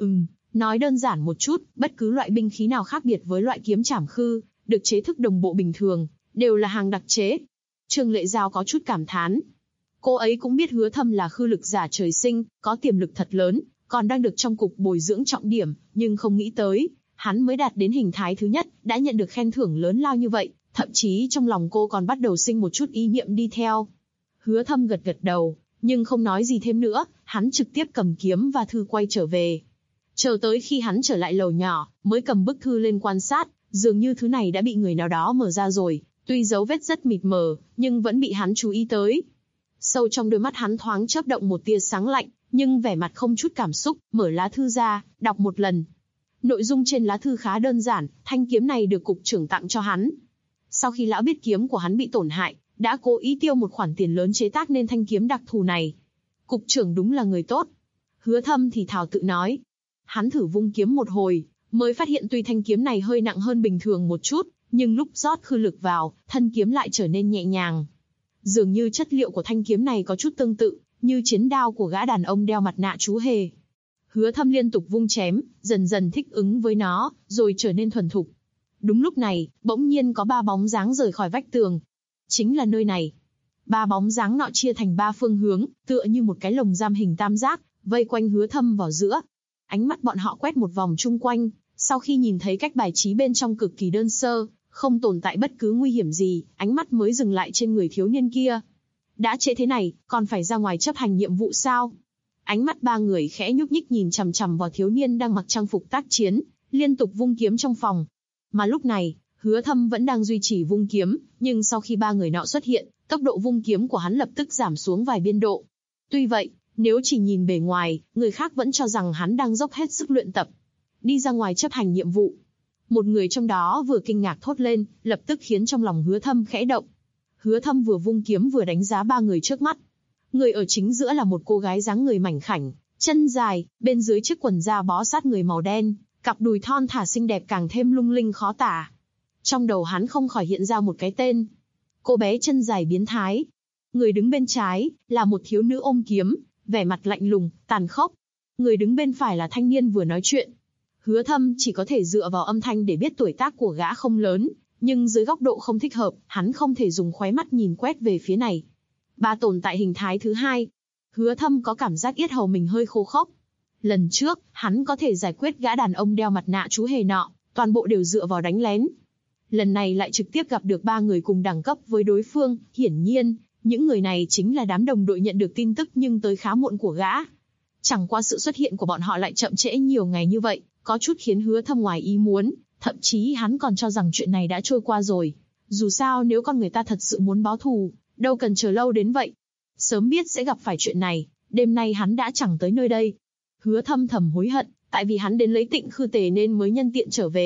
Nói đơn giản một chút, bất cứ loại binh khí nào khác biệt với loại kiếm trảm khư, được chế thức đồng bộ bình thường, đều là hàng đặc chế. Trương Lệ Giao có chút cảm thán. Cô ấy cũng biết Hứa Thâm là khư lực giả trời sinh, có tiềm lực thật lớn, còn đang được trong cục bồi dưỡng trọng điểm, nhưng không nghĩ tới, hắn mới đạt đến hình thái thứ nhất, đã nhận được khen thưởng lớn lao như vậy, thậm chí trong lòng cô còn bắt đầu sinh một chút ý niệm đi theo. Hứa Thâm gật gật đầu, nhưng không nói gì thêm nữa, hắn trực tiếp cầm kiếm và thư quay trở về. Chờ tới khi hắn trở lại lầu nhỏ, mới cầm bức thư lên quan sát, dường như thứ này đã bị người nào đó mở ra rồi, tuy dấu vết rất mịt mờ, nhưng vẫn bị hắn chú ý tới. Sâu trong đôi mắt hắn thoáng chớp động một tia sáng lạnh, nhưng vẻ mặt không chút cảm xúc, mở lá thư ra, đọc một lần. Nội dung trên lá thư khá đơn giản, thanh kiếm này được cục trưởng tặng cho hắn. Sau khi lão biết kiếm của hắn bị tổn hại, đã cố ý tiêu một khoản tiền lớn chế tác nên thanh kiếm đặc thù này. Cục trưởng đúng là người tốt. Hứa Thâm thì thào tự nói. Hắn thử vung kiếm một hồi, mới phát hiện tuy thanh kiếm này hơi nặng hơn bình thường một chút, nhưng lúc rót khư lực vào, thân kiếm lại trở nên nhẹ nhàng. Dường như chất liệu của thanh kiếm này có chút tương tự, như chiến đao của gã đàn ông đeo mặt nạ chú hề. Hứa Thâm liên tục vung chém, dần dần thích ứng với nó, rồi trở nên thuần thục. Đúng lúc này, bỗng nhiên có 3 bóng dáng rời khỏi vách tường. Chính là nơi này. 3 bóng dáng nọ chia thành 3 phương hướng, tựa như một cái lồng giam hình tam giác, vây quanh Hứa Thâm vào giữa. Ánh mắt bọn họ quét một vòng chung quanh, sau khi nhìn thấy cách bài trí bên trong cực kỳ đơn sơ, không tồn tại bất cứ nguy hiểm gì, ánh mắt mới dừng lại trên người thiếu niên kia. Đã trễ thế này, còn phải ra ngoài chấp hành nhiệm vụ sao? Ánh mắt 3 người khẽ nhúc nhích nhìn chằm chằm vào thiếu niên đang mặc trang phục tác chiến, liên tục vung kiếm trong phòng. Mà lúc này, Hứa Thâm vẫn đang duy trì vung kiếm, nhưng sau khi 3 người nọ xuất hiện, tốc độ vung kiếm của hắn lập tức giảm xuống vài biên độ. Tuy vậy, nếu chỉ nhìn bề ngoài, người khác vẫn cho rằng hắn đang dốc hết sức luyện tập. Đi ra ngoài chấp hành nhiệm vụ. Một người trong đó vừa kinh ngạc thốt lên, lập tức khiến trong lòng Hứa Thâm khẽ động. Hứa Thâm vừa vung kiếm vừa đánh giá 3 người trước mắt. Người ở chính giữa là một cô gái dáng người mảnh khảnh, chân dài, bên dưới chiếc quần da bó sát người màu đen, cặp đùi thon thả xinh đẹp càng thêm lung linh khó tả. Trong đầu hắn không khỏi hiện ra một cái tên. Cô bé chân dài biến thái. Người đứng bên trái là một thiếu nữ ôm kiếm, vẻ mặt lạnh lùng, tàn khốc. Người đứng bên phải là thanh niên vừa nói chuyện. Hứa Thâm chỉ có thể dựa vào âm thanh để biết tuổi tác của gã không lớn, nhưng dưới góc độ không thích hợp, hắn không thể dùng khóe mắt nhìn quét về phía này. 3 tồn tại hình thái thứ hai. Hứa Thâm có cảm giác yết hầu mình hơi khô khốc. Lần trước, hắn có thể giải quyết gã đàn ông đeo mặt nạ chú hề nọ, toàn bộ đều dựa vào đánh lén. Lần này lại trực tiếp gặp được 3 người cùng đẳng cấp với đối phương, hiển nhiên, những người này chính là đám đồng đội nhận được tin tức nhưng tới khá muộn của gã. Chẳng qua sự xuất hiện của bọn họ lại chậm trễ nhiều ngày như vậy, có chút khiến Hứa Thâm ngoài ý muốn, thậm chí hắn còn cho rằng chuyện này đã trôi qua rồi. Dù sao nếu con người ta thật sự muốn báo thù, đâu cần chờ lâu đến vậy. Sớm biết sẽ gặp phải chuyện này, đêm nay hắn đã chẳng tới nơi đây. Hứa Thâm thầm hối hận, tại vì hắn đến lấy Tịnh Khư Tề nên mới nhân tiện trở về,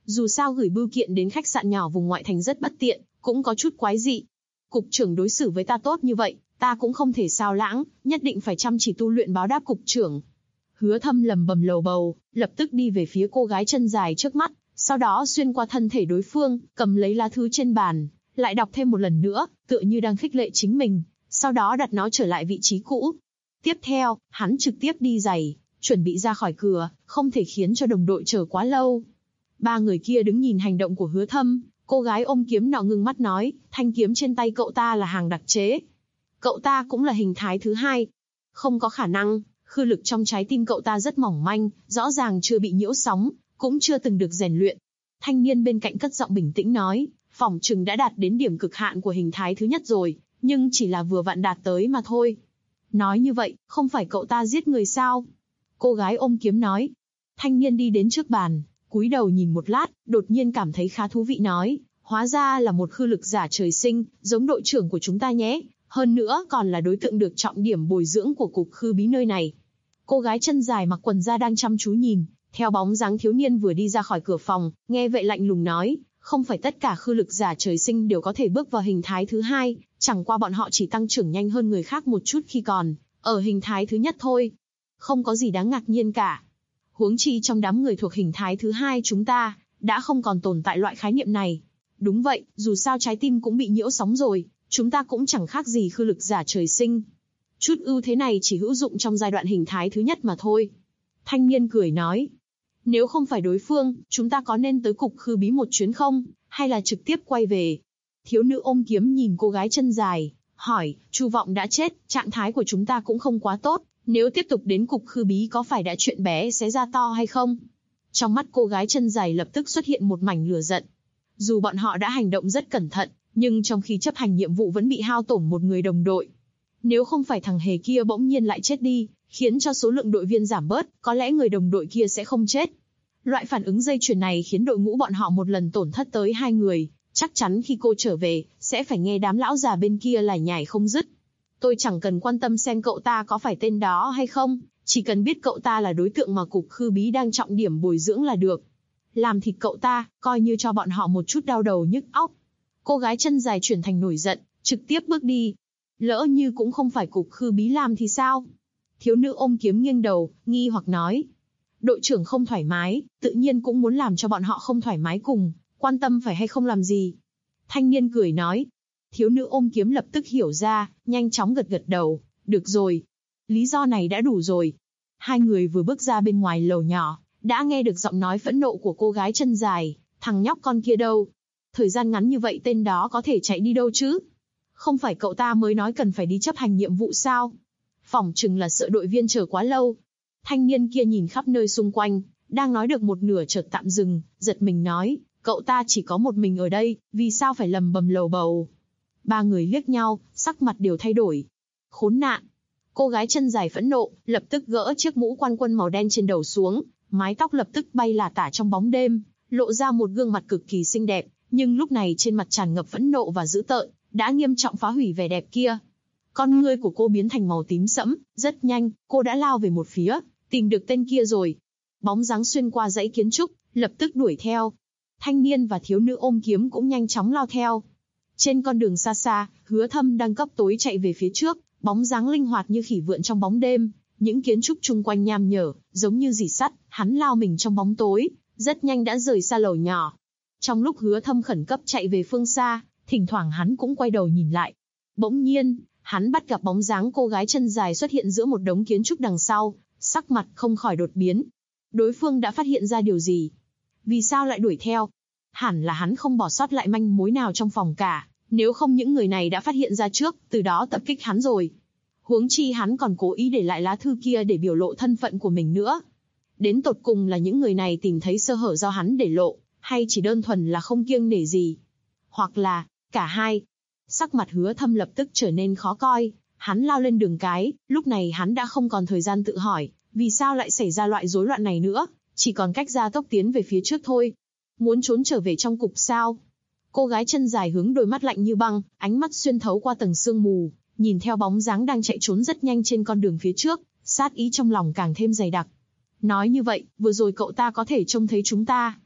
Dù sao gửi bưu kiện đến khách sạn nhỏ vùng ngoại thành rất bất tiện, cũng có chút quái dị. Cục trưởng đối xử với ta tốt như vậy, ta cũng không thể sao lãng, nhất định phải chăm chỉ tu luyện báo đáp cục trưởng. Hứa Thâm lầm bầm lầu bầu, lập tức đi về phía cô gái chân dài trước mắt, sau đó xuyên qua thân thể đối phương, cầm lấy lá thư trên bàn, lại đọc thêm một lần nữa, tựa như đang khích lệ chính mình, sau đó đặt nó trở lại vị trí cũ. Tiếp theo, hắn trực tiếp đi giày, chuẩn bị ra khỏi cửa, không thể khiến cho đồng đội chờ quá lâu. Ba người kia đứng nhìn hành động của Hứa Thâm, cô gái ôm kiếm nọ ngưng mắt nói, thanh kiếm trên tay cậu ta là hàng đặc chế. Cậu ta cũng là hình thái thứ hai. Không có khả năng, khư lực trong trái tim cậu ta rất mỏng manh, rõ ràng chưa bị nhiễu sóng, cũng chưa từng được rèn luyện. Thanh niên bên cạnh cất giọng bình tĩnh nói, phỏng chừng đã đạt đến điểm cực hạn của hình thái thứ nhất rồi, nhưng chỉ là vừa vặn đạt tới mà thôi. Nói như vậy, không phải cậu ta giết người sao? Cô gái ôm kiếm nói. Thanh niên đi đến trước bàn, cúi đầu nhìn một lát, đột nhiên cảm thấy khá thú vị nói, hóa ra là một khư lực giả trời sinh, giống đội trưởng của chúng ta nhé, hơn nữa còn là đối tượng được trọng điểm bồi dưỡng của cục khư bí nơi này. Cô gái chân dài mặc quần da đang chăm chú nhìn, theo bóng dáng thiếu niên vừa đi ra khỏi cửa phòng, nghe vậy lạnh lùng nói, không phải tất cả khư lực giả trời sinh đều có thể bước vào hình thái thứ hai, chẳng qua bọn họ chỉ tăng trưởng nhanh hơn người khác một chút khi còn ở hình thái thứ nhất thôi. Không có gì đáng ngạc nhiên cả. Huống chi trong đám người thuộc hình thái thứ hai chúng ta, đã không còn tồn tại loại khái niệm này. Đúng vậy, dù sao trái tim cũng bị nhiễu sóng rồi, chúng ta cũng chẳng khác gì khư lực giả trời sinh. Chút ưu thế này chỉ hữu dụng trong giai đoạn hình thái thứ nhất mà thôi. Thanh niên cười nói, nếu không phải đối phương, chúng ta có nên tới cục khư bí một chuyến không, hay là trực tiếp quay về? Thiếu nữ ôm kiếm nhìn cô gái chân dài, hỏi, Chu Vọng đã chết, trạng thái của chúng ta cũng không quá tốt, nếu tiếp tục đến cục khư bí có phải đã chuyện bé xé ra to hay không? Trong mắt cô gái chân dài lập tức xuất hiện một mảnh lửa giận. Dù bọn họ đã hành động rất cẩn thận, nhưng trong khi chấp hành nhiệm vụ vẫn bị hao tổn một người đồng đội. Nếu không phải thằng hề kia bỗng nhiên lại chết đi, khiến cho số lượng đội viên giảm bớt, có lẽ người đồng đội kia sẽ không chết. Loại phản ứng dây chuyền này khiến đội ngũ bọn họ một lần tổn thất tới 2 người, chắc chắn khi cô trở về, sẽ phải nghe đám lão già bên kia lải nhải không dứt. Tôi chẳng cần quan tâm xem cậu ta có phải tên đó hay không, chỉ cần biết cậu ta là đối tượng mà cục khư bí đang trọng điểm bồi dưỡng là được. Làm thịt cậu ta, coi như cho bọn họ một chút đau đầu nhức óc. Cô gái chân dài chuyển thành nổi giận, trực tiếp bước đi. Lỡ như cũng không phải cục khư bí làm thì sao? Thiếu nữ ôm kiếm nghiêng đầu, nghi hoặc nói. Đội trưởng không thoải mái, tự nhiên cũng muốn làm cho bọn họ không thoải mái cùng, quan tâm phải hay không làm gì. Thanh niên cười nói. Thiếu nữ ôm kiếm lập tức hiểu ra, nhanh chóng gật gật đầu, được rồi. Lý do này đã đủ rồi. Hai người vừa bước ra bên ngoài lầu nhỏ, đã nghe được giọng nói phẫn nộ của cô gái chân dài, thằng nhóc con kia đâu? Thời gian ngắn như vậy tên đó có thể chạy đi đâu chứ? Không phải cậu ta mới nói cần phải đi chấp hành nhiệm vụ sao? Phỏng chừng là sợ đội viên chờ quá lâu. Thanh niên kia nhìn khắp nơi xung quanh, đang nói được một nửa chợt tạm dừng, giật mình nói, cậu ta chỉ có một mình ở đây, vì sao phải lầm bầm lầu bầu? Ba người liếc nhau, sắc mặt đều thay đổi. Khốn nạn! Cô gái chân dài phẫn nộ, lập tức gỡ chiếc mũ quan quân màu đen trên đầu xuống, mái tóc lập tức bay lả tả trong bóng đêm, lộ ra một gương mặt cực kỳ xinh đẹp, nhưng lúc này trên mặt tràn ngập phẫn nộ và dữ tợn, đã nghiêm trọng phá hủy vẻ đẹp kia. Con ngươi của cô biến thành màu tím sẫm, rất nhanh, cô đã lao về một phía, tìm được tên kia rồi. Bóng dáng xuyên qua dãy kiến trúc, lập tức đuổi theo. Thanh niên và thiếu nữ ôm kiếm cũng nhanh chóng lao theo. Trên con đường xa xa, Hứa Thâm đang cấp tối chạy về phía trước, bóng dáng linh hoạt như khỉ vượn trong bóng đêm, những kiến trúc chung quanh nham nhở, giống như rỉ sắt, hắn lao mình trong bóng tối, rất nhanh đã rời xa lầu nhỏ. Trong lúc Hứa Thâm khẩn cấp chạy về phương xa, thỉnh thoảng hắn cũng quay đầu nhìn lại. Bỗng nhiên, hắn bắt gặp bóng dáng cô gái chân dài xuất hiện giữa một đống kiến trúc đằng sau, sắc mặt không khỏi đột biến. Đối phương đã phát hiện ra điều gì? Vì sao lại đuổi theo? Hẳn là hắn không bỏ sót lại manh mối nào trong phòng cả, nếu không những người này đã phát hiện ra trước, từ đó tập kích hắn rồi. Huống chi hắn còn cố ý để lại lá thư kia để biểu lộ thân phận của mình nữa. Đến tột cùng là những người này tìm thấy sơ hở do hắn để lộ, hay chỉ đơn thuần là không kiêng nể gì? Hoặc là, cả hai. Sắc mặt Hứa Thâm lập tức trở nên khó coi, hắn lao lên đường cái, lúc này hắn đã không còn thời gian tự hỏi, vì sao lại xảy ra loại rối loạn này nữa, chỉ còn cách gia tốc tiến về phía trước thôi. Muốn trốn trở về trong cục sao? Cô gái chân dài hướng đôi mắt lạnh như băng, ánh mắt xuyên thấu qua tầng sương mù, nhìn theo bóng dáng đang chạy trốn rất nhanh trên con đường phía trước, sát ý trong lòng càng thêm dày đặc. Nói như vậy, vừa rồi cậu ta có thể trông thấy chúng ta.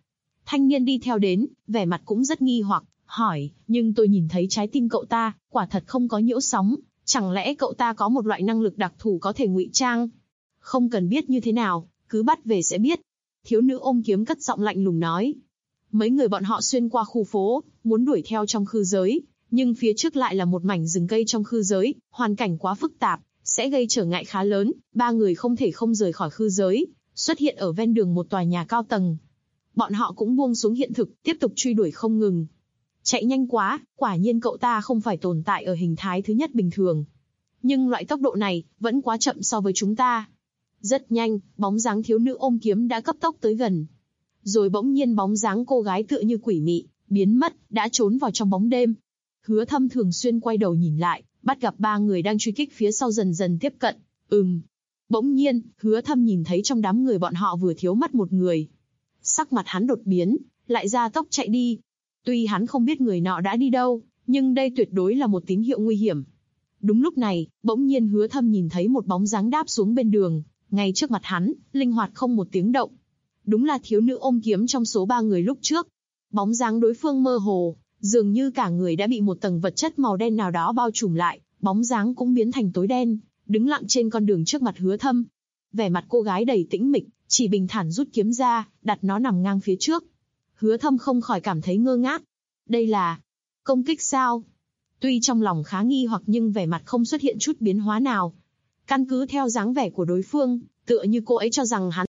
Thanh niên đi theo đến, vẻ mặt cũng rất nghi hoặc, hỏi, nhưng tôi nhìn thấy trái tim cậu ta, quả thật không có nhiễu sóng, chẳng lẽ cậu ta có một loại năng lực đặc thù có thể ngụy trang? Không cần biết như thế nào, cứ bắt về sẽ biết. Thiếu nữ ôm kiếm cất giọng lạnh lùng nói. Mấy người bọn họ xuyên qua khu phố, muốn đuổi theo trong khư giới, nhưng phía trước lại là một mảnh rừng cây trong khư giới, hoàn cảnh quá phức tạp, sẽ gây trở ngại khá lớn, ba người không thể không rời khỏi khư giới, xuất hiện ở ven đường một tòa nhà cao tầng. Bọn họ cũng buông xuống hiện thực, tiếp tục truy đuổi không ngừng. Chạy nhanh quá, quả nhiên cậu ta không phải tồn tại ở hình thái thứ nhất bình thường. Nhưng loại tốc độ này, vẫn quá chậm so với chúng ta. Rất nhanh, bóng dáng thiếu nữ ôm kiếm đã cấp tốc tới gần. Rồi bỗng nhiên bóng dáng cô gái tựa như quỷ mị, biến mất, đã trốn vào trong bóng đêm. Hứa Thâm thường xuyên quay đầu nhìn lại, bắt gặp ba người đang truy kích phía sau dần dần tiếp cận. Bỗng nhiên, Hứa Thâm nhìn thấy trong đám người bọn họ vừa thiếu mất một người. Sắc mặt hắn đột biến, lại ra tốc chạy đi. Tuy hắn không biết người nọ đã đi đâu, nhưng đây tuyệt đối là một tín hiệu nguy hiểm. Đúng lúc này, bỗng nhiên Hứa Thâm nhìn thấy một bóng dáng đáp xuống bên đường, ngay trước mặt hắn, linh hoạt không một tiếng động. Đúng là thiếu nữ ôm kiếm trong số ba người lúc trước. Bóng dáng đối phương mơ hồ, dường như cả người đã bị một tầng vật chất màu đen nào đó bao trùm lại, bóng dáng cũng biến thành tối đen, đứng lặng trên con đường trước mặt Hứa Thâm. Vẻ mặt cô gái đầy tĩnh mịch, chỉ bình thản rút kiếm ra, đặt nó nằm ngang phía trước. Hứa Thâm không khỏi cảm thấy ngơ ngác. Đây là công kích sao? Tuy trong lòng khá nghi hoặc nhưng vẻ mặt không xuất hiện chút biến hóa nào. Căn cứ theo dáng vẻ của đối phương, tựa như cô ấy cho rằng hắn.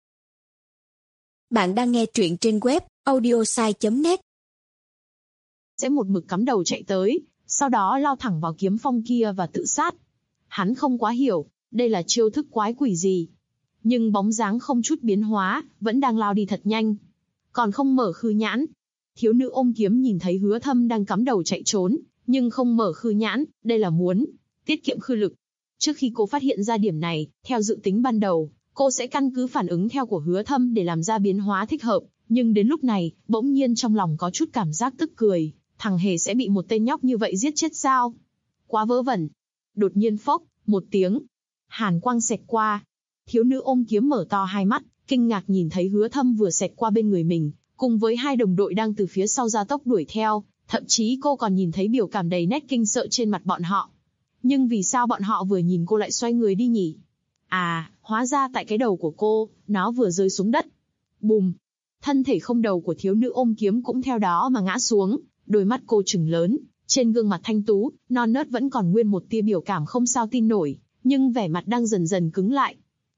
Bạn đang nghe truyện trên web audiosai.net. Sẽ một mực cắm đầu chạy tới, sau đó lao thẳng vào kiếm phong kia và tự sát. Hắn không quá hiểu, đây là chiêu thức quái quỷ gì. Nhưng bóng dáng không chút biến hóa, vẫn đang lao đi thật nhanh. Còn không mở khư nhãn. Thiếu nữ ôm kiếm nhìn thấy Hứa Thâm đang cắm đầu chạy trốn, nhưng không mở khư nhãn, đây là muốn tiết kiệm khư lực. Trước khi cô phát hiện ra điểm này, theo dự tính ban đầu, cô sẽ căn cứ phản ứng theo của Hứa Thâm để làm ra biến hóa thích hợp. Nhưng đến lúc này, bỗng nhiên trong lòng có chút cảm giác tức cười. Thằng hề sẽ bị một tên nhóc như vậy giết chết sao? Quá vớ vẩn. Đột nhiên phốc, một tiếng. Hàn quang xẹt qua. Thiếu nữ ôm kiếm mở to hai mắt, kinh ngạc nhìn thấy Hứa Thâm vừa xẹt qua bên người mình, cùng với hai đồng đội đang từ phía sau gia tốc đuổi theo. Thậm chí cô còn nhìn thấy biểu cảm đầy nét kinh sợ trên mặt bọn họ. Nhưng vì sao bọn họ vừa nhìn cô lại xoay người đi nhỉ? À, hóa ra tại cái đầu của cô, nó vừa rơi xuống đất. Bùm! Thân thể không đầu của thiếu nữ ôm kiếm cũng theo đó mà ngã xuống, đôi mắt cô trừng lớn, trên gương mặt thanh tú, non nớt vẫn còn nguyên một tia biểu cảm không sao tin nổi, nhưng vẻ mặt đang dần dần cứng lại.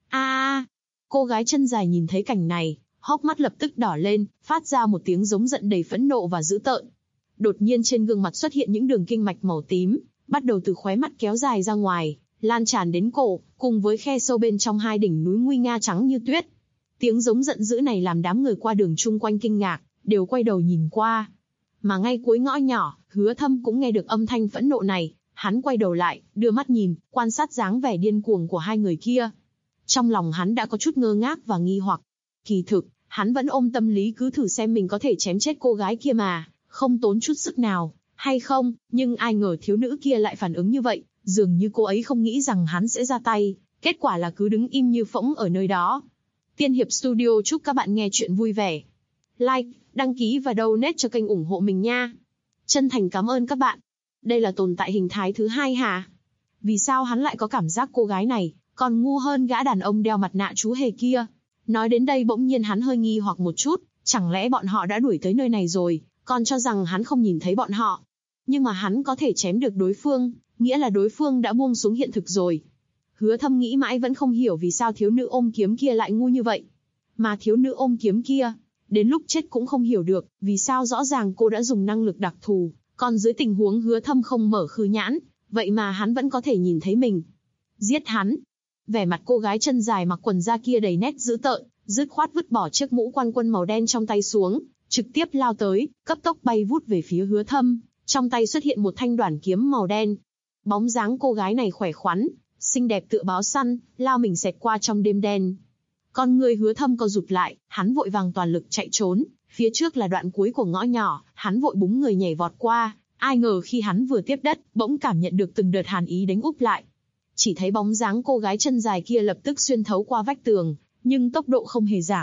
Cô gái chân dài nhìn thấy cảnh này, hốc mắt lập tức đỏ lên, phát ra một tiếng giống giận đầy phẫn nộ và dữ tợn. Đột nhiên trên gương mặt xuất hiện những đường kinh mạch màu tím, bắt đầu từ khóe mắt kéo dài ra ngoài, lan tràn đến cổ, cùng với khe sâu bên trong hai đỉnh núi nguy nga trắng như tuyết. Tiếng giống giận dữ này làm đám người qua đường chung quanh kinh ngạc, đều quay đầu nhìn qua. Mà ngay cuối ngõ nhỏ, Hứa Thâm cũng nghe được âm thanh phẫn nộ này, hắn quay đầu lại, đưa mắt nhìn, quan sát dáng vẻ điên cuồng của hai người kia. Trong lòng hắn đã có chút ngơ ngác và nghi hoặc. Kỳ thực, hắn vẫn ôm tâm lý cứ thử xem mình có thể chém chết cô gái kia mà, không tốn chút sức nào, hay không, nhưng ai ngờ thiếu nữ kia lại phản ứng như vậy, dường như cô ấy không nghĩ rằng hắn sẽ ra tay, kết quả là cứ đứng im như phỗng ở nơi đó. Tiên Hiệp Studio chúc các bạn nghe chuyện vui vẻ. Like, đăng ký và donate cho kênh ủng hộ mình nha. Chân thành cảm ơn các bạn. Đây là tồn tại hình thái thứ hai hả? Vì sao hắn lại có cảm giác cô gái này còn ngu hơn gã đàn ông đeo mặt nạ chú hề kia? Nói đến đây bỗng nhiên hắn hơi nghi hoặc một chút, chẳng lẽ bọn họ đã đuổi tới nơi này rồi, còn cho rằng hắn không nhìn thấy bọn họ. Nhưng mà hắn có thể chém được đối phương, nghĩa là đối phương đã buông xuống hiện thực rồi. Hứa Thâm nghĩ mãi vẫn không hiểu vì sao thiếu nữ ôm kiếm kia lại ngu như vậy. Mà thiếu nữ ôm kiếm kia, đến lúc chết cũng không hiểu được, vì sao rõ ràng cô đã dùng năng lực đặc thù, còn dưới tình huống Hứa Thâm không mở khư nhãn, vậy mà hắn vẫn có thể nhìn thấy mình. Giết hắn! Vẻ mặt cô gái chân dài mặc quần da kia đầy nét dữ tợn, dứt khoát vứt bỏ chiếc mũ quan quân màu đen trong tay xuống, trực tiếp lao tới, cấp tốc bay vút về phía Hứa Thâm, trong tay xuất hiện một thanh đoản kiếm màu đen. Bóng dáng cô gái này khỏe khoắn, xinh đẹp tựa báo săn, lao mình xẹt qua trong đêm đen. Con người Hứa Thâm co rụt lại, hắn vội vàng toàn lực chạy trốn, phía trước là đoạn cuối của ngõ nhỏ, hắn vội búng người nhảy vọt qua, ai ngờ khi hắn vừa tiếp đất, bỗng cảm nhận được từng đợt hàn ý đánh úp lại. Chỉ thấy bóng dáng cô gái chân dài kia lập tức xuyên thấu qua vách tường, nhưng tốc độ không hề giảm,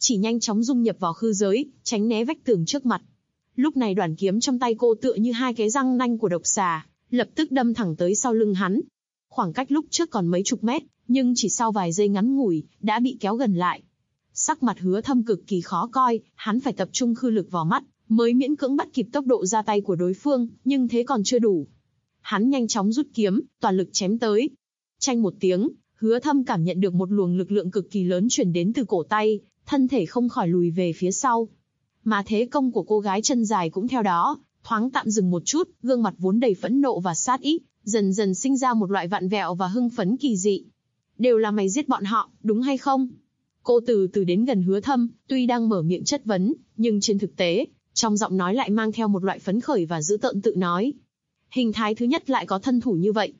chỉ nhanh chóng dung nhập vào khư giới, tránh né vách tường trước mặt. Lúc này đoàn kiếm trong tay cô tựa như hai cái răng nanh của độc xà, lập tức đâm thẳng tới sau lưng hắn. Khoảng cách lúc trước còn mấy chục mét, nhưng chỉ sau vài giây ngắn ngủi, đã bị kéo gần lại. Sắc mặt Hứa Thâm cực kỳ khó coi, hắn phải tập trung khư lực vào mắt, mới miễn cưỡng bắt kịp tốc độ ra tay của đối phương, nhưng thế còn chưa đủ. Hắn nhanh chóng rút kiếm, toàn lực chém tới. Chanh một tiếng, Hứa Thâm cảm nhận được một luồng lực lượng cực kỳ lớn truyền đến từ cổ tay, thân thể không khỏi lùi về phía sau. Mà thế công của cô gái chân dài cũng theo đó, thoáng tạm dừng một chút, gương mặt vốn đầy phẫn nộ và sát ý, dần dần sinh ra một loại vặn vẹo và hưng phấn kỳ dị. Đều là mày giết bọn họ, đúng hay không? Cô từ từ đến gần Hứa Thâm, tuy đang mở miệng chất vấn, nhưng trên thực tế, trong giọng nói lại mang theo một loại phấn khởi và dữ tợn tự nói. Hình thái thứ nhất lại có thân thủ như vậy.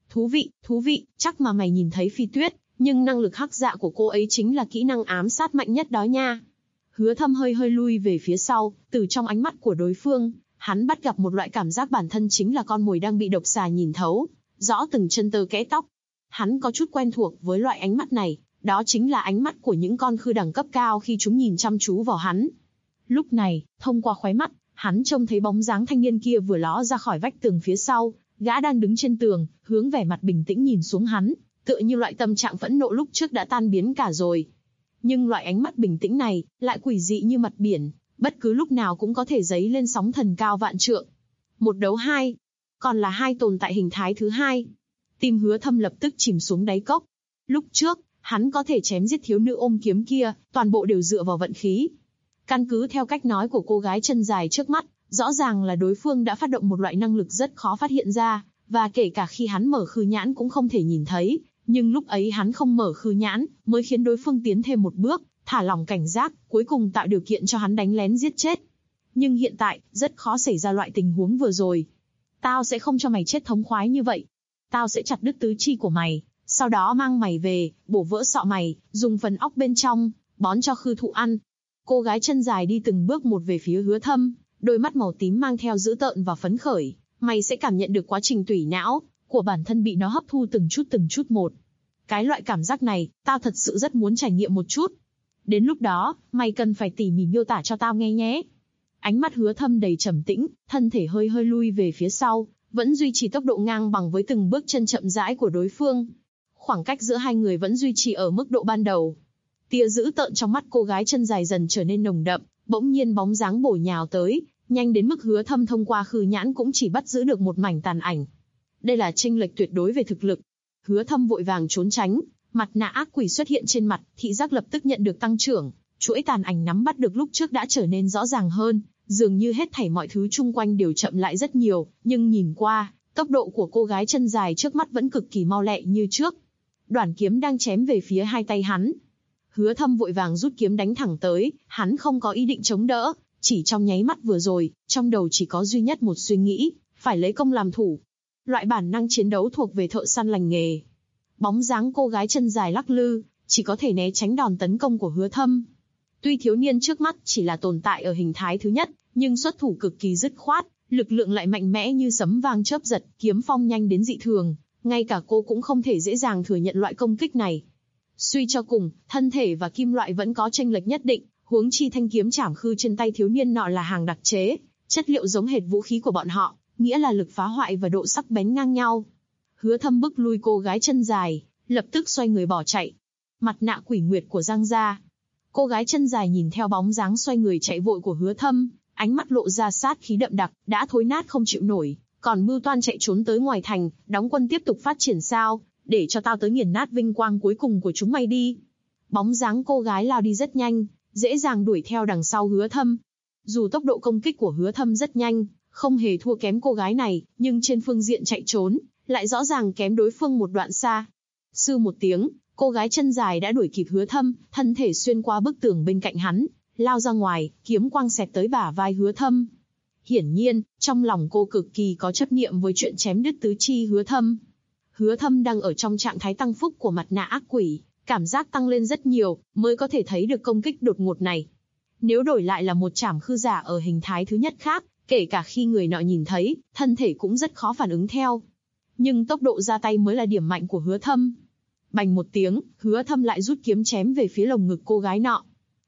Thú vị, chắc mà mày nhìn thấy Phi Tuyết, nhưng năng lực hắc dạ của cô ấy chính là kỹ năng ám sát mạnh nhất đó nha. Hứa Thâm hơi lui về phía sau, từ trong ánh mắt của đối phương, hắn bắt gặp một loại cảm giác bản thân chính là con mồi đang bị độc xà nhìn thấu, rõ từng chân tơ kẽ tóc. Hắn có chút quen thuộc với loại ánh mắt này, đó chính là ánh mắt của những con khư đẳng cấp cao khi chúng nhìn chăm chú vào hắn. Lúc này, thông qua khóe mắt, hắn trông thấy bóng dáng thanh niên kia vừa ló ra khỏi vách tường phía sau, gã đang đứng trên tường, hướng vẻ mặt bình tĩnh nhìn xuống hắn, tựa như loại tâm trạng phẫn nộ lúc trước đã tan biến cả rồi. Nhưng loại ánh mắt bình tĩnh này, lại quỷ dị như mặt biển, bất cứ lúc nào cũng có thể dấy lên sóng thần cao vạn trượng. Một đấu hai, còn là hai tồn tại hình thái thứ hai. Tim Hứa Thâm lập tức chìm xuống đáy cốc. Lúc trước, hắn có thể chém giết thiếu nữ ôm kiếm kia, toàn bộ đều dựa vào vận khí. Căn cứ theo cách nói của cô gái chân dài trước mắt, rõ ràng là đối phương đã phát động một loại năng lực rất khó phát hiện ra, và kể cả khi hắn mở khư nhãn cũng không thể nhìn thấy, nhưng lúc ấy hắn không mở khư nhãn, mới khiến đối phương tiến thêm một bước, thả lỏng cảnh giác, cuối cùng tạo điều kiện cho hắn đánh lén giết chết. Nhưng hiện tại, rất khó xảy ra loại tình huống vừa rồi. Tao sẽ không cho mày chết thống khoái như vậy. Tao sẽ chặt đứt tứ chi của mày, sau đó mang mày về, bổ vỡ sọ mày, dùng phần óc bên trong, bón cho khư thụ ăn. Cô gái chân dài đi từng bước một về phía Hứa Thâm, đôi mắt màu tím mang theo dữ tợn và phấn khởi. Mày sẽ cảm nhận được quá trình tủy não của bản thân bị nó hấp thu từng chút một. Cái loại cảm giác này, tao thật sự rất muốn trải nghiệm một chút. Đến lúc đó, mày cần phải tỉ mỉ miêu tả cho tao nghe nhé. Ánh mắt Hứa Thâm đầy trầm tĩnh, thân thể hơi lui về phía sau, vẫn duy trì tốc độ ngang bằng với từng bước chân chậm rãi của đối phương. Khoảng cách giữa hai người vẫn duy trì ở mức độ ban đầu. Tia dữ tợn trong mắt cô gái chân dài dần trở nên nồng đậm, bỗng nhiên bóng dáng bổ nhào tới, nhanh đến mức Hứa Thâm thông qua khư nhãn cũng chỉ bắt giữ được một mảnh tàn ảnh. Đây là chênh lệch tuyệt đối về thực lực. Hứa Thâm vội vàng trốn tránh, mặt nạ ác quỷ xuất hiện trên mặt, thị giác lập tức nhận được tăng trưởng, chuỗi tàn ảnh nắm bắt được lúc trước đã trở nên rõ ràng hơn, dường như hết thảy mọi thứ chung quanh đều chậm lại rất nhiều, nhưng nhìn qua, tốc độ của cô gái chân dài trước mắt vẫn cực kỳ mau lẹ như trước. Đoản kiếm đang chém về phía hai tay hắn. Hứa Thâm vội vàng rút kiếm đánh thẳng tới, hắn không có ý định chống đỡ, chỉ trong nháy mắt vừa rồi, trong đầu chỉ có duy nhất một suy nghĩ, phải lấy công làm thủ. Loại bản năng chiến đấu thuộc về thợ săn lành nghề. Bóng dáng cô gái chân dài lắc lư, chỉ có thể né tránh đòn tấn công của Hứa Thâm. Tuy thiếu niên trước mắt chỉ là tồn tại ở hình thái thứ nhất, nhưng xuất thủ cực kỳ dứt khoát, lực lượng lại mạnh mẽ như sấm vang chớp giật, kiếm phong nhanh đến dị thường, ngay cả cô cũng không thể dễ dàng thừa nhận loại công kích này. Suy cho cùng, thân thể và kim loại vẫn có chênh lệch nhất định, huống chi thanh kiếm chảm khư trên tay thiếu niên nọ là hàng đặc chế, chất liệu giống hệt vũ khí của bọn họ, nghĩa là lực phá hoại và độ sắc bén ngang nhau. Hứa Thâm bức lui cô gái chân dài, lập tức xoay người bỏ chạy. Mặt nạ quỷ nguyệt của Giang gia. Cô gái chân dài nhìn theo bóng dáng xoay người chạy vội của Hứa Thâm, ánh mắt lộ ra sát khí đậm đặc, đã thối nát không chịu nổi, còn mưu toan chạy trốn tới ngoài thành, đóng quân tiếp tục phát triển sao, để cho tao tới nghiền nát vinh quang cuối cùng của chúng mày đi. Bóng dáng cô gái lao đi rất nhanh, dễ dàng đuổi theo đằng sau Hứa Thâm. Dù tốc độ công kích của Hứa Thâm rất nhanh, không hề thua kém cô gái này, nhưng trên phương diện chạy trốn, lại rõ ràng kém đối phương một đoạn xa. Sư một tiếng, cô gái chân dài đã đuổi kịp Hứa Thâm, thân thể xuyên qua bức tường bên cạnh hắn, lao ra ngoài, kiếm quang xẹt tới bả vai Hứa Thâm. Hiển nhiên, trong lòng cô cực kỳ có chấp niệm với chuyện chém đứt tứ chi Hứa Thâm. Hứa Thâm đang ở trong trạng thái tăng phúc của mặt nạ ác quỷ, cảm giác tăng lên rất nhiều, mới có thể thấy được công kích đột ngột này. Nếu đổi lại là một trảm khư giả ở hình thái thứ nhất khác, kể cả khi người nọ nhìn thấy, thân thể cũng rất khó phản ứng theo. Nhưng tốc độ ra tay mới là điểm mạnh của Hứa Thâm. Bành một tiếng, Hứa Thâm lại rút kiếm chém về phía lồng ngực cô gái nọ.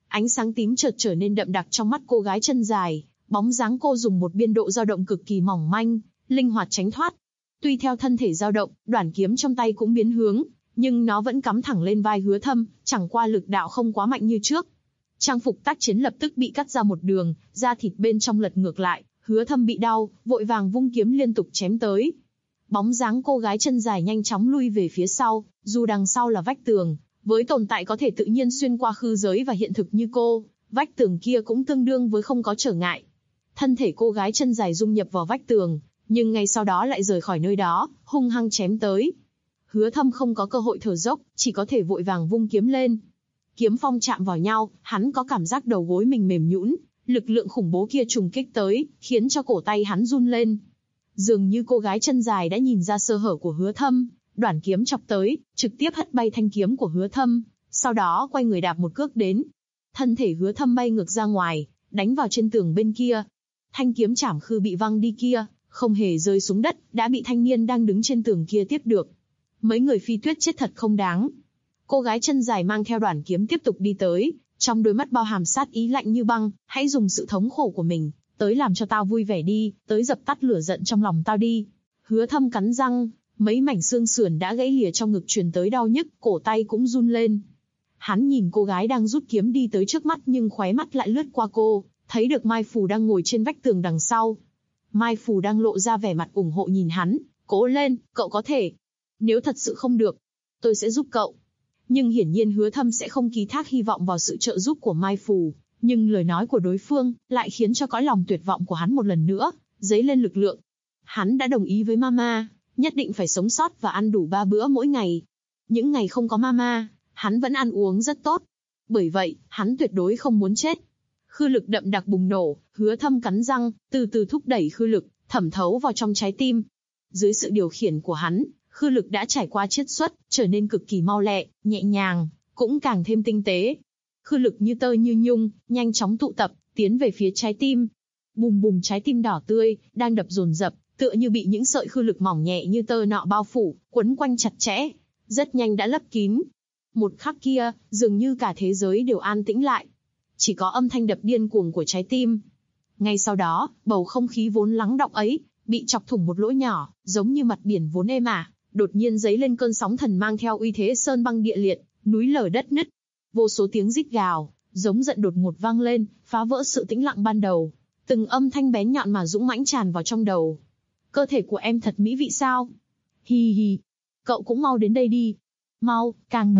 Ánh sáng tím chợt trở nên đậm đặc trong mắt cô gái chân dài, bóng dáng cô dùng một biên độ dao động cực kỳ mỏng manh, linh hoạt tránh thoát. Tuy theo thân thể dao động, đoản kiếm trong tay cũng biến hướng, nhưng nó vẫn cắm thẳng lên vai Hứa Thâm, chẳng qua lực đạo không quá mạnh như trước. Trang phục tác chiến lập tức bị cắt ra một đường, da thịt bên trong lật ngược lại, Hứa Thâm bị đau, vội vàng vung kiếm liên tục chém tới. Bóng dáng cô gái chân dài nhanh chóng lui về phía sau, dù đằng sau là vách tường, với tồn tại có thể tự nhiên xuyên qua khư giới và hiện thực như cô, vách tường kia cũng tương đương với không có trở ngại. Thân thể cô gái chân dài dung nhập vào vách tường, nhưng ngay sau đó lại rời khỏi nơi đó, hung hăng chém tới. Hứa Thâm không có cơ hội thở dốc, chỉ có thể vội vàng vung kiếm lên. Kiếm phong chạm vào nhau, hắn có cảm giác đầu gối mình mềm nhũn, lực lượng khủng bố kia trùng kích tới, khiến cho cổ tay hắn run lên. Dường như cô gái chân dài đã nhìn ra sơ hở của Hứa Thâm, đoản kiếm chọc tới, trực tiếp hất bay thanh kiếm của Hứa Thâm, sau đó quay người đạp một cước đến. Thân thể Hứa Thâm bay ngược ra ngoài, đánh vào trên tường bên kia. Thanh kiếm chảm khư bị văng đi kia, không hề rơi xuống đất, đã bị thanh niên đang đứng trên tường kia tiếp được. Mấy người Phi Tuyết chết thật không đáng. Cô gái chân dài mang theo đoản kiếm tiếp tục đi tới, trong đôi mắt bao hàm sát ý lạnh như băng, hãy dùng sự thống khổ của mình, tới làm cho tao vui vẻ đi, tới dập tắt lửa giận trong lòng tao đi. Hứa Thâm cắn răng, mấy mảnh xương sườn đã gãy lìa trong ngực truyền tới đau nhức, cổ tay cũng run lên. Hắn nhìn cô gái đang rút kiếm đi tới trước mắt nhưng khóe mắt lại lướt qua cô, thấy được Mai Phù đang ngồi trên vách tường đằng sau. Mai Phù đang lộ ra vẻ mặt ủng hộ nhìn hắn, cố lên, cậu có thể. Nếu thật sự không được, tôi sẽ giúp cậu. Nhưng hiển nhiên Hứa Thâm sẽ không ký thác hy vọng vào sự trợ giúp của Mai Phù, nhưng lời nói của đối phương lại khiến cho cõi lòng tuyệt vọng của hắn một lần nữa dấy lên lực lượng. Hắn đã đồng ý với Mama, nhất định phải sống sót và ăn đủ 3 bữa mỗi ngày. Những ngày không có Mama, hắn vẫn ăn uống rất tốt. Bởi vậy, hắn tuyệt đối không muốn chết. Khư lực đậm đặc bùng nổ, Hứa Thâm cắn răng, từ từ thúc đẩy khư lực, thẩm thấu vào trong trái tim. Dưới sự điều khiển của hắn, khư lực đã trải qua chiết xuất, trở nên cực kỳ mau lẹ, nhẹ nhàng, cũng càng thêm tinh tế. Khư lực như tơ như nhung, nhanh chóng tụ tập, tiến về phía trái tim. Bùm bùm, trái tim đỏ tươi, đang đập dồn dập, tựa như bị những sợi khư lực mỏng nhẹ như tơ nọ bao phủ, quấn quanh chặt chẽ, rất nhanh đã lấp kín. Một khắc kia, dường như cả thế giới đều an tĩnh lại. Chỉ có âm thanh đập điên cuồng của trái tim. Ngay sau đó, bầu không khí vốn lắng đọng ấy, bị chọc thủng một lỗ nhỏ, giống như mặt biển vốn êm ả, đột nhiên dấy lên cơn sóng thần mang theo uy thế sơn băng địa liệt, núi lở đất nứt. Vô số tiếng rít gào, giống giận đột ngột vang lên, phá vỡ sự tĩnh lặng ban đầu. Từng âm thanh bén nhọn mà dũng mãnh tràn vào trong đầu. Cơ thể của em thật mỹ vị sao? Hi hi, cậu cũng mau đến đây đi. Mau,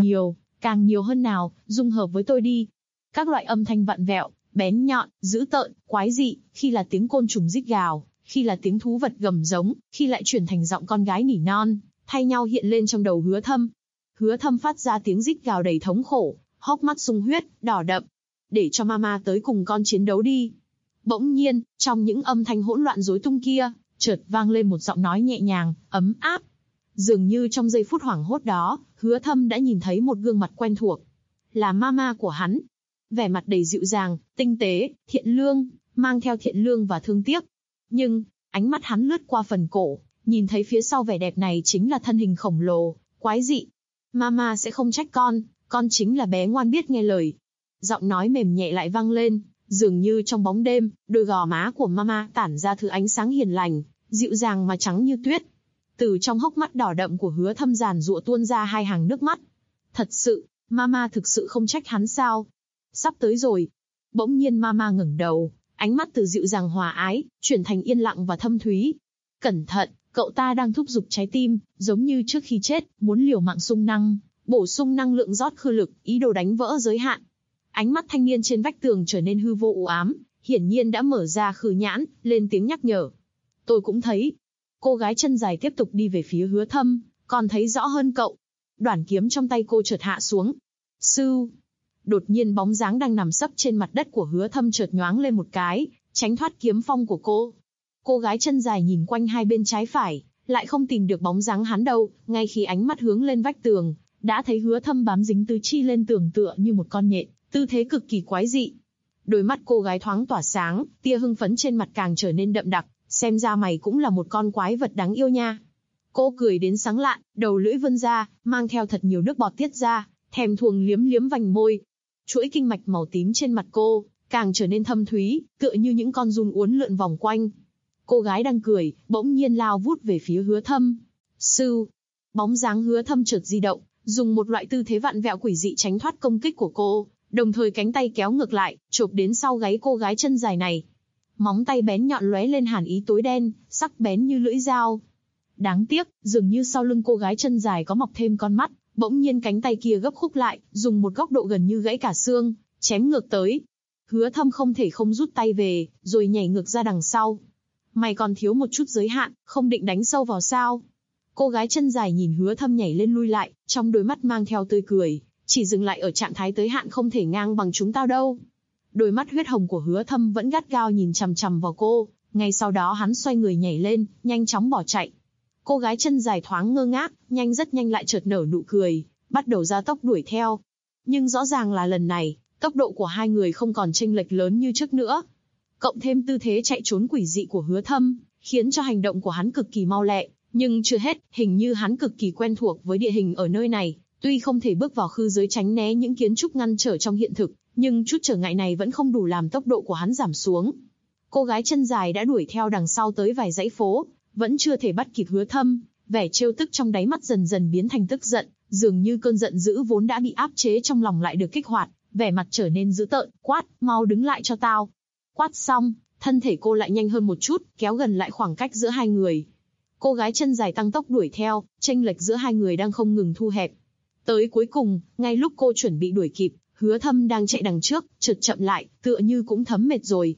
càng nhiều hơn nào, dung hợp với tôi đi. Các loại âm thanh vặn vẹo, bén nhọn, dữ tợn, quái dị, khi là tiếng côn trùng rít gào, khi là tiếng thú vật gầm giống, khi lại chuyển thành giọng con gái nỉ non, thay nhau hiện lên trong đầu Hứa Thâm. Hứa Thâm phát ra tiếng rít gào đầy thống khổ, hốc mắt sung huyết, đỏ đậm. Để cho Mama tới cùng con chiến đấu đi. Bỗng nhiên, trong những âm thanh hỗn loạn rối tung kia, chợt vang lên một giọng nói nhẹ nhàng, ấm áp. Dường như trong giây phút hoảng hốt đó, Hứa Thâm đã nhìn thấy một gương mặt quen thuộc. Là Mama của hắn. Vẻ mặt đầy dịu dàng, tinh tế, thiện lương, mang theo thiện lương và thương tiếc. Nhưng, ánh mắt hắn lướt qua phần cổ, nhìn thấy phía sau vẻ đẹp này chính là thân hình khổng lồ, quái dị. Mama sẽ không trách con chính là bé ngoan biết nghe lời. Giọng nói mềm nhẹ lại vang lên, dường như trong bóng đêm, đôi gò má của Mama tản ra thứ ánh sáng hiền lành, dịu dàng mà trắng như tuyết. Từ trong hốc mắt đỏ đậm của Hứa Thâm giàn giụa tuôn ra 2 hàng nước mắt. Thật sự, Mama thực sự không trách hắn sao? Sắp tới rồi. Bỗng nhiên Mama ngẩng đầu, ánh mắt từ dịu dàng hòa ái, chuyển thành yên lặng và thâm thúy. Cẩn thận, cậu ta đang thúc giục trái tim, giống như trước khi chết, muốn liều mạng sung năng, bổ sung năng lượng rót khư lực, ý đồ đánh vỡ giới hạn. Ánh mắt thanh niên trên vách tường trở nên hư vô u ám, hiển nhiên đã mở ra khư nhãn, lên tiếng nhắc nhở. Tôi cũng thấy. Cô gái chân dài tiếp tục đi về phía Hứa Thâm, còn thấy rõ hơn cậu. Đoản kiếm trong tay cô chợt hạ xuống. Sưu. Đột nhiên bóng dáng đang nằm sấp trên mặt đất của Hứa Thâm chợt nhoáng lên một cái, tránh thoát kiếm phong của cô. Cô gái chân dài nhìn quanh hai bên trái phải, lại không tìm được bóng dáng hắn đâu, ngay khi ánh mắt hướng lên vách tường, đã thấy Hứa Thâm bám dính tứ chi lên tường tựa như một con nhện, tư thế cực kỳ quái dị. Đôi mắt cô gái thoáng tỏa sáng, tia hưng phấn trên mặt càng trở nên đậm đặc, xem ra mày cũng là một con quái vật đáng yêu nha. Cô cười đến sáng lạn, đầu lưỡi vươn ra, mang theo thật nhiều nước bọt tiết ra, thèm thuồng liếm liếm vành môi. Chuỗi kinh mạch màu tím trên mặt cô càng trở nên thâm thúy, tựa như những con giun uốn lượn vòng quanh. Cô gái đang cười, bỗng nhiên lao vút về phía Hứa Thâm. Sưu, bóng dáng Hứa Thâm chợt di động, dùng một loại tư thế vặn vẹo quỷ dị tránh thoát công kích của cô, đồng thời cánh tay kéo ngược lại, chộp đến sau gáy cô gái chân dài này. Móng tay bén nhọn lóe lên hàn ý tối đen, sắc bén như lưỡi dao. Đáng tiếc, dường như sau lưng cô gái chân dài có mọc thêm con mắt, bỗng nhiên cánh tay kia gấp khúc lại, dùng một góc độ gần như gãy cả xương, chém ngược tới. Hứa Thâm không thể không rút tay về, rồi nhảy ngược ra đằng sau. Mày còn thiếu một chút giới hạn, không định đánh sâu vào sao? Cô gái chân dài nhìn Hứa Thâm nhảy lên lui lại, trong đôi mắt mang theo tươi cười, chỉ dừng lại ở trạng thái tới hạn không thể ngang bằng chúng tao đâu. Đôi mắt huyết hồng của Hứa Thâm vẫn gắt gao nhìn chằm chằm vào cô, ngay sau đó hắn xoay người nhảy lên, nhanh chóng bỏ chạy. Cô gái chân dài thoáng ngơ ngác, rất nhanh lại chợt nở nụ cười, bắt đầu gia tốc đuổi theo. Nhưng rõ ràng là lần này, tốc độ của hai người không còn chênh lệch lớn như trước nữa. Cộng thêm tư thế chạy trốn quỷ dị của Hứa Thâm, khiến cho hành động của hắn cực kỳ mau lẹ, nhưng chưa hết, hình như hắn cực kỳ quen thuộc với địa hình ở nơi này, tuy không thể bước vào khư giới tránh né những kiến trúc ngăn trở trong hiện thực, nhưng chút trở ngại này vẫn không đủ làm tốc độ của hắn giảm xuống. Cô gái chân dài đã đuổi theo đằng sau tới vài dãy phố, vẫn chưa thể bắt kịp Hứa Thâm, vẻ trêu tức trong đáy mắt dần dần biến thành tức giận, dường như cơn giận dữ vốn đã bị áp chế trong lòng lại được kích hoạt, vẻ mặt trở nên dữ tợn, quát, mau đứng lại cho tao. Quát xong, thân thể cô lại nhanh hơn một chút, kéo gần lại khoảng cách giữa hai người. Cô gái chân dài tăng tốc đuổi theo, chênh lệch giữa hai người đang không ngừng thu hẹp. Tới cuối cùng, ngay lúc cô chuẩn bị đuổi kịp, Hứa Thâm đang chạy đằng trước, chợt chậm lại, tựa như cũng thấm mệt rồi.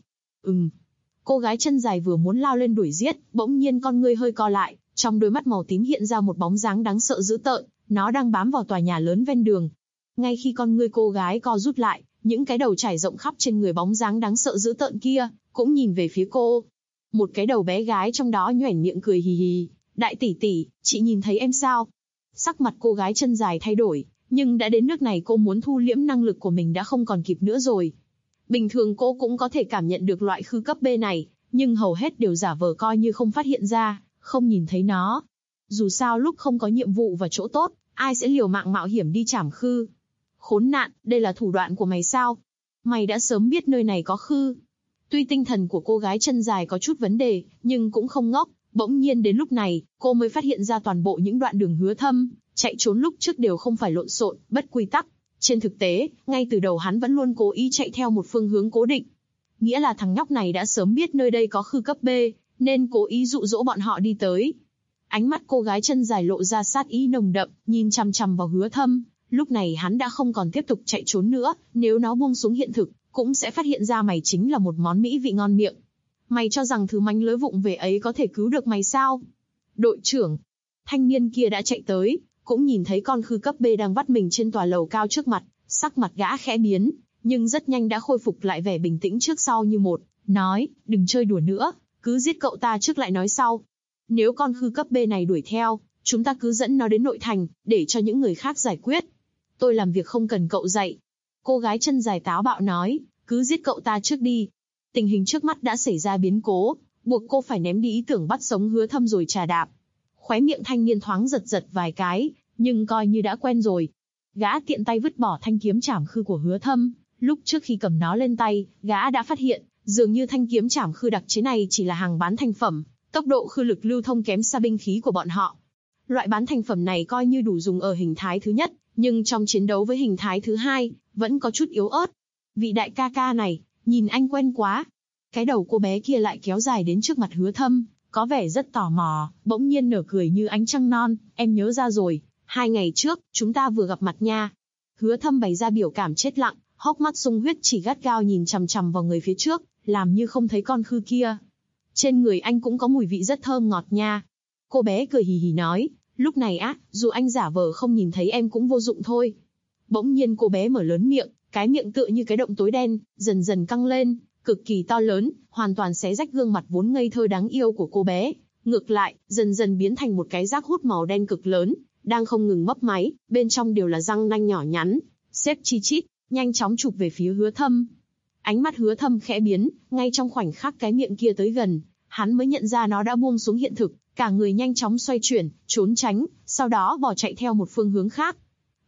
Cô gái chân dài vừa muốn lao lên đuổi giết, bỗng nhiên con ngươi hơi co lại, trong đôi mắt màu tím hiện ra một bóng dáng đáng sợ dữ tợn, nó đang bám vào tòa nhà lớn ven đường. Ngay khi con ngươi cô gái co rút lại, những cái đầu trải rộng khắp trên người bóng dáng đáng sợ dữ tợn kia, cũng nhìn về phía cô. Một cái đầu bé gái trong đó nhoẻn miệng cười hì hì, đại tỷ tỷ, chị nhìn thấy em sao? Sắc mặt cô gái chân dài thay đổi, nhưng đã đến nước này cô muốn thu liễm năng lực của mình đã không còn kịp nữa rồi. Bình thường cô cũng có thể cảm nhận được loại khư cấp B này, nhưng hầu hết đều giả vờ coi như không phát hiện ra, không nhìn thấy nó. Dù sao lúc không có nhiệm vụ và chỗ tốt, ai sẽ liều mạng mạo hiểm đi trảm khư? Khốn nạn, đây là thủ đoạn của mày sao? Mày đã sớm biết nơi này có khư. Tuy tinh thần của cô gái chân dài có chút vấn đề, nhưng cũng không ngốc. Bỗng nhiên đến lúc này, cô mới phát hiện ra toàn bộ những đoạn đường Hứa Thâm chạy trốn lúc trước đều không phải lộn xộn, bất quy tắc. Trên thực tế, ngay từ đầu hắn vẫn luôn cố ý chạy theo một phương hướng cố định. Nghĩa là thằng nhóc này đã sớm biết nơi đây có khư cấp B, nên cố ý dụ dỗ bọn họ đi tới. Ánh mắt cô gái chân dài lộ ra sát ý nồng đậm, nhìn chằm chằm vào Hứa Thâm. Lúc này hắn đã không còn tiếp tục chạy trốn nữa, nếu nó buông xuống hiện thực, cũng sẽ phát hiện ra mày chính là một món mỹ vị ngon miệng. Mày cho rằng thứ mánh lưới vụng về ấy có thể cứu được mày sao? Đội trưởng, thanh niên kia đã chạy tới, cũng nhìn thấy con khư cấp B đang bắt mình trên tòa lầu cao trước mặt, sắc mặt gã khẽ biến, nhưng rất nhanh đã khôi phục lại vẻ bình tĩnh trước sau như một, nói, đừng chơi đùa nữa, cứ giết cậu ta trước lại nói sau. Nếu con khư cấp B này đuổi theo, chúng ta cứ dẫn nó đến nội thành, để cho những người khác giải quyết. Tôi làm việc không cần cậu dạy. Cô gái chân dài táo bạo nói, cứ giết cậu ta trước đi. Tình hình trước mắt đã xảy ra biến cố, buộc cô phải ném đi ý tưởng bắt sống Hứa Thâm rồi trà đạp. Khóe miệng thanh niên thoáng giật vài cái, nhưng coi như đã quen rồi. Gã tiện tay vứt bỏ thanh kiếm trảm khư của Hứa Thâm, lúc trước khi cầm nó lên tay, gã đã phát hiện, dường như thanh kiếm trảm khư đặc chế này chỉ là hàng bán thành phẩm, tốc độ khư lực lưu thông kém xa binh khí của bọn họ. Loại bán thành phẩm này coi như đủ dùng ở hình thái thứ nhất, nhưng trong chiến đấu với hình thái thứ hai, vẫn có chút yếu ớt. Vị đại ca ca này, nhìn anh quen quá. Cái đầu cô bé kia lại kéo dài đến trước mặt Hứa Thâm, có vẻ rất tò mò, bỗng nhiên nở cười như ánh trăng non, em nhớ ra rồi, 2 ngày trước, chúng ta vừa gặp mặt nha. Hứa Thâm bày ra biểu cảm chết lặng, hốc mắt sung huyết chỉ gắt gao nhìn chằm chằm vào người phía trước, làm như không thấy con khư kia. Trên người anh cũng có mùi vị rất thơm ngọt nha. Cô bé cười hì hì nói, lúc này dù anh giả vờ không nhìn thấy em cũng vô dụng thôi. Bỗng nhiên cô bé mở lớn miệng, cái miệng tựa như cái động tối đen, dần dần căng lên, cực kỳ to lớn, hoàn toàn xé rách gương mặt vốn ngây thơ đáng yêu của cô bé. Ngược lại, dần dần biến thành một cái rác hút màu đen cực lớn, đang không ngừng mấp máy, bên trong đều là răng nanh nhỏ nhắn, xếp chi chít, nhanh chóng chụp về phía Hứa Thâm. Ánh mắt Hứa Thâm khẽ biến, ngay trong khoảnh khắc cái miệng kia tới gần, hắn mới nhận ra nó đã buông xuống hiện thực, cả người nhanh chóng xoay chuyển, trốn tránh, sau đó bỏ chạy theo một phương hướng khác.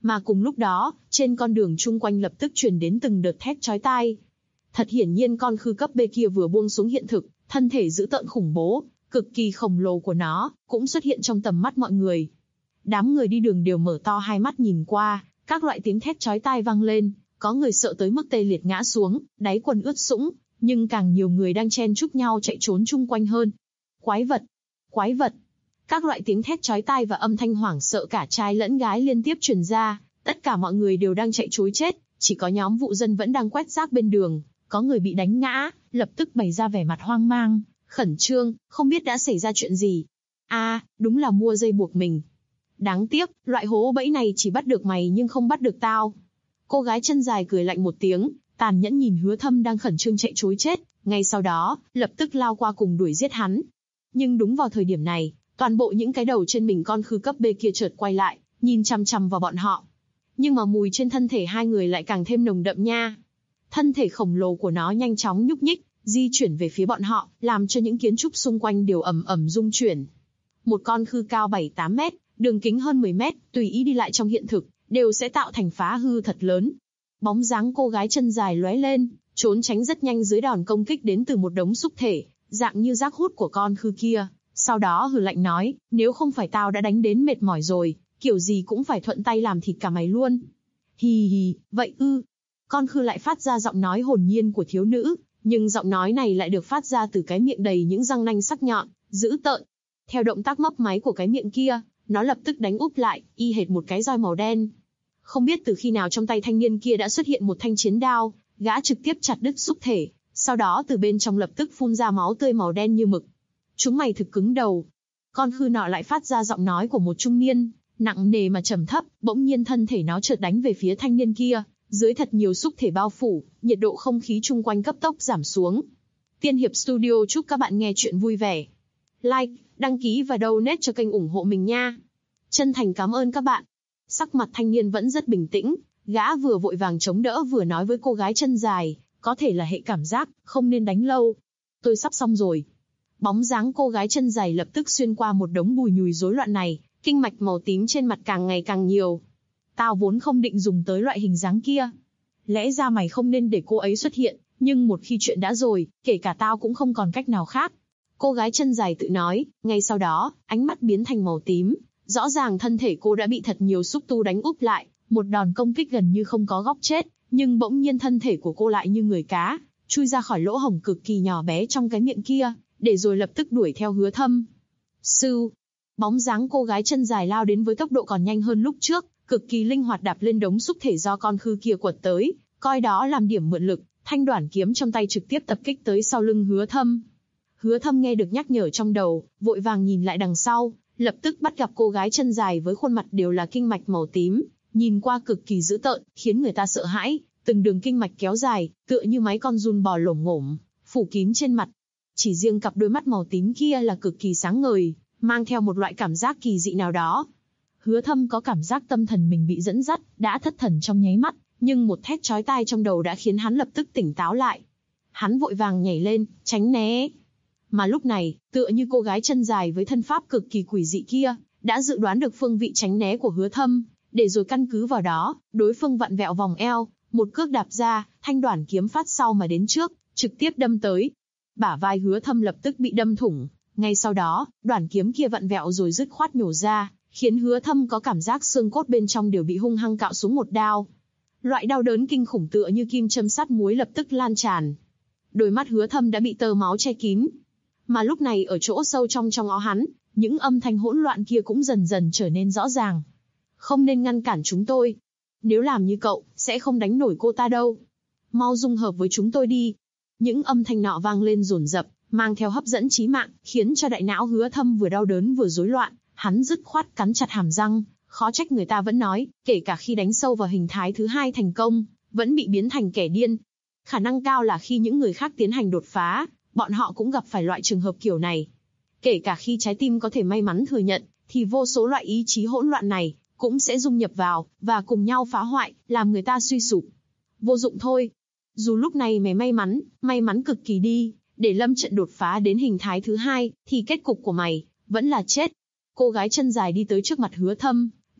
Mà cùng lúc đó, trên con đường chung quanh lập tức truyền đến từng đợt thét chói tai. Thật hiển nhiên con khư cấp B kia vừa buông xuống hiện thực, thân thể dữ tợn khủng bố, cực kỳ khổng lồ của nó, cũng xuất hiện trong tầm mắt mọi người. Đám người đi đường đều mở to hai mắt nhìn qua, các loại tiếng thét chói tai vang lên, có người sợ tới mức tê liệt ngã xuống, đáy quần ướt sũng, nhưng càng nhiều người đang chen chúc nhau chạy trốn chung quanh hơn. Quái vật! Quái vật! Các loại tiếng thét chói tai và âm thanh hoảng sợ cả trai lẫn gái liên tiếp truyền ra, tất cả mọi người đều đang chạy trối chết, chỉ có nhóm vụ dân vẫn đang quét rác bên đường, có người bị đánh ngã, lập tức bày ra vẻ mặt hoang mang, khẩn trương, không biết đã xảy ra chuyện gì. Đúng là mua dây buộc mình. Đáng tiếc, loại hố bẫy này chỉ bắt được mày nhưng không bắt được tao. Cô gái chân dài cười lạnh một tiếng, tàn nhẫn nhìn Hứa Thâm đang khẩn trương chạy trối chết, ngay sau đó, lập tức lao qua cùng đuổi giết hắn. Nhưng đúng vào thời điểm này, toàn bộ những cái đầu trên mình con khư cấp B kia chợt quay lại, nhìn chằm chằm vào bọn họ. Nhưng mà mùi trên thân thể hai người lại càng thêm nồng đậm nha. Thân thể khổng lồ của nó nhanh chóng nhúc nhích, di chuyển về phía bọn họ, làm cho những kiến trúc xung quanh đều ầm ầm rung chuyển. Một con khư cao 7-8 mét, đường kính hơn 10 mét, tùy ý đi lại trong hiện thực, đều sẽ tạo thành phá hư thật lớn. Bóng dáng cô gái chân dài lóe lên, trốn tránh rất nhanh dưới đòn công kích đến từ một đống xúc thể, dạng như rác hút của con khư kia. Sau đó hừ lạnh nói, nếu không phải tao đã đánh đến mệt mỏi rồi, kiểu gì cũng phải thuận tay làm thịt cả mày luôn. Hì hì, vậy ư. Con khư lại phát ra giọng nói hồn nhiên của thiếu nữ, nhưng giọng nói này lại được phát ra từ cái miệng đầy những răng nanh sắc nhọn, dữ tợn. Theo động tác mấp máy của cái miệng kia, nó lập tức đánh úp lại, y hệt một cái roi màu đen. Không biết từ khi nào trong tay thanh niên kia đã xuất hiện một thanh chiến đao, gã trực tiếp chặt đứt xúc thể, sau đó từ bên trong lập tức phun ra máu tươi màu đen như mực. Chúng mày thực cứng đầu. Con khư nọ lại phát ra giọng nói của một trung niên, nặng nề mà trầm thấp, bỗng nhiên thân thể nó chợt đánh về phía thanh niên kia, dưới thật nhiều xúc thể bao phủ, nhiệt độ không khí chung quanh cấp tốc giảm xuống. Tiên Hiệp Studio chúc các bạn nghe chuyện vui vẻ. Like, đăng ký và donate cho kênh ủng hộ mình nha. Chân thành cảm ơn các bạn. Sắc mặt thanh niên vẫn rất bình tĩnh, gã vừa vội vàng chống đỡ vừa nói với cô gái chân dài, có thể là hệ cảm giác, không nên đánh lâu. Tôi sắp xong rồi. Bóng dáng cô gái chân dài lập tức xuyên qua một đống bùi nhùi rối loạn này, kinh mạch màu tím trên mặt càng ngày càng nhiều. Tao vốn không định dùng tới loại hình dáng kia. Lẽ ra mày không nên để cô ấy xuất hiện, nhưng một khi chuyện đã rồi, kể cả tao cũng không còn cách nào khác. Cô gái chân dài tự nói, ngay sau đó, ánh mắt biến thành màu tím. Rõ ràng thân thể cô đã bị thật nhiều xúc tu đánh úp lại, một đòn công kích gần như không có góc chết, nhưng bỗng nhiên thân thể của cô lại như người cá, chui ra khỏi lỗ hổng cực kỳ nhỏ bé trong cái miệng kia, để rồi lập tức đuổi theo Hứa Thâm. Sưu, bóng dáng cô gái chân dài lao đến với tốc độ còn nhanh hơn lúc trước, cực kỳ linh hoạt đạp lên đống xúc thể do con khư kia quật tới, coi đó làm điểm mượn lực, thanh đoản kiếm trong tay trực tiếp tập kích tới sau lưng Hứa Thâm. Hứa Thâm nghe được nhắc nhở trong đầu, vội vàng nhìn lại đằng sau, lập tức bắt gặp cô gái chân dài với khuôn mặt đều là kinh mạch màu tím, nhìn qua cực kỳ dữ tợn, khiến người ta sợ hãi, từng đường kinh mạch kéo dài, tựa như mấy con giun bò lổm ngổm, phủ kín trên mặt. Chỉ riêng cặp đôi mắt màu tím kia là cực kỳ sáng ngời, mang theo một loại cảm giác kỳ dị nào đó. Hứa Thâm có cảm giác tâm thần mình bị dẫn dắt, đã thất thần trong nháy mắt, nhưng một thét chói tai trong đầu đã khiến hắn lập tức tỉnh táo lại. Hắn vội vàng nhảy lên, tránh né. Mà lúc này, tựa như cô gái chân dài với thân pháp cực kỳ quỷ dị kia, đã dự đoán được phương vị tránh né của Hứa Thâm, để rồi căn cứ vào đó, đối phương vặn vẹo vòng eo, một cước đạp ra, thanh đoản kiếm phát sau mà đến trước, trực tiếp đâm tới. Bả vai Hứa Thâm lập tức bị đâm thủng, ngay sau đó, đoản kiếm kia vặn vẹo rồi dứt khoát nhổ ra, khiến Hứa Thâm có cảm giác xương cốt bên trong đều bị hung hăng cạo xuống một đao. Loại đau đớn kinh khủng tựa như kim châm sắt muối lập tức lan tràn. Đôi mắt Hứa Thâm đã bị tơ máu che kín. Mà lúc này ở chỗ sâu trong áo hắn, những âm thanh hỗn loạn kia cũng dần dần trở nên rõ ràng. Không nên ngăn cản chúng tôi. Nếu làm như cậu, sẽ không đánh nổi cô ta đâu. Mau dung hợp với chúng tôi đi. Những âm thanh nọ vang lên dồn dập, mang theo hấp dẫn chí mạng, khiến cho đại não Hứa Thâm vừa đau đớn vừa rối loạn. Hắn dứt khoát cắn chặt hàm răng, khó trách người ta vẫn nói, kể cả khi đánh sâu vào hình thái thứ hai thành công, vẫn bị biến thành kẻ điên. Khả năng cao là khi những người khác tiến hành đột phá, bọn họ cũng gặp phải loại trường hợp kiểu này. Kể cả khi trái tim có thể may mắn thừa nhận, thì vô số loại ý chí hỗn loạn này cũng sẽ dung nhập vào, và cùng nhau phá hoại, làm người ta suy sụp. Vô dụng thôi. Dù lúc này mày may mắn cực kỳ đi, để lâm trận đột phá đến hình thái thứ hai, thì kết cục của mày vẫn là chết. Cô gái chân dài đi tới trước mặt Hứa Thâm,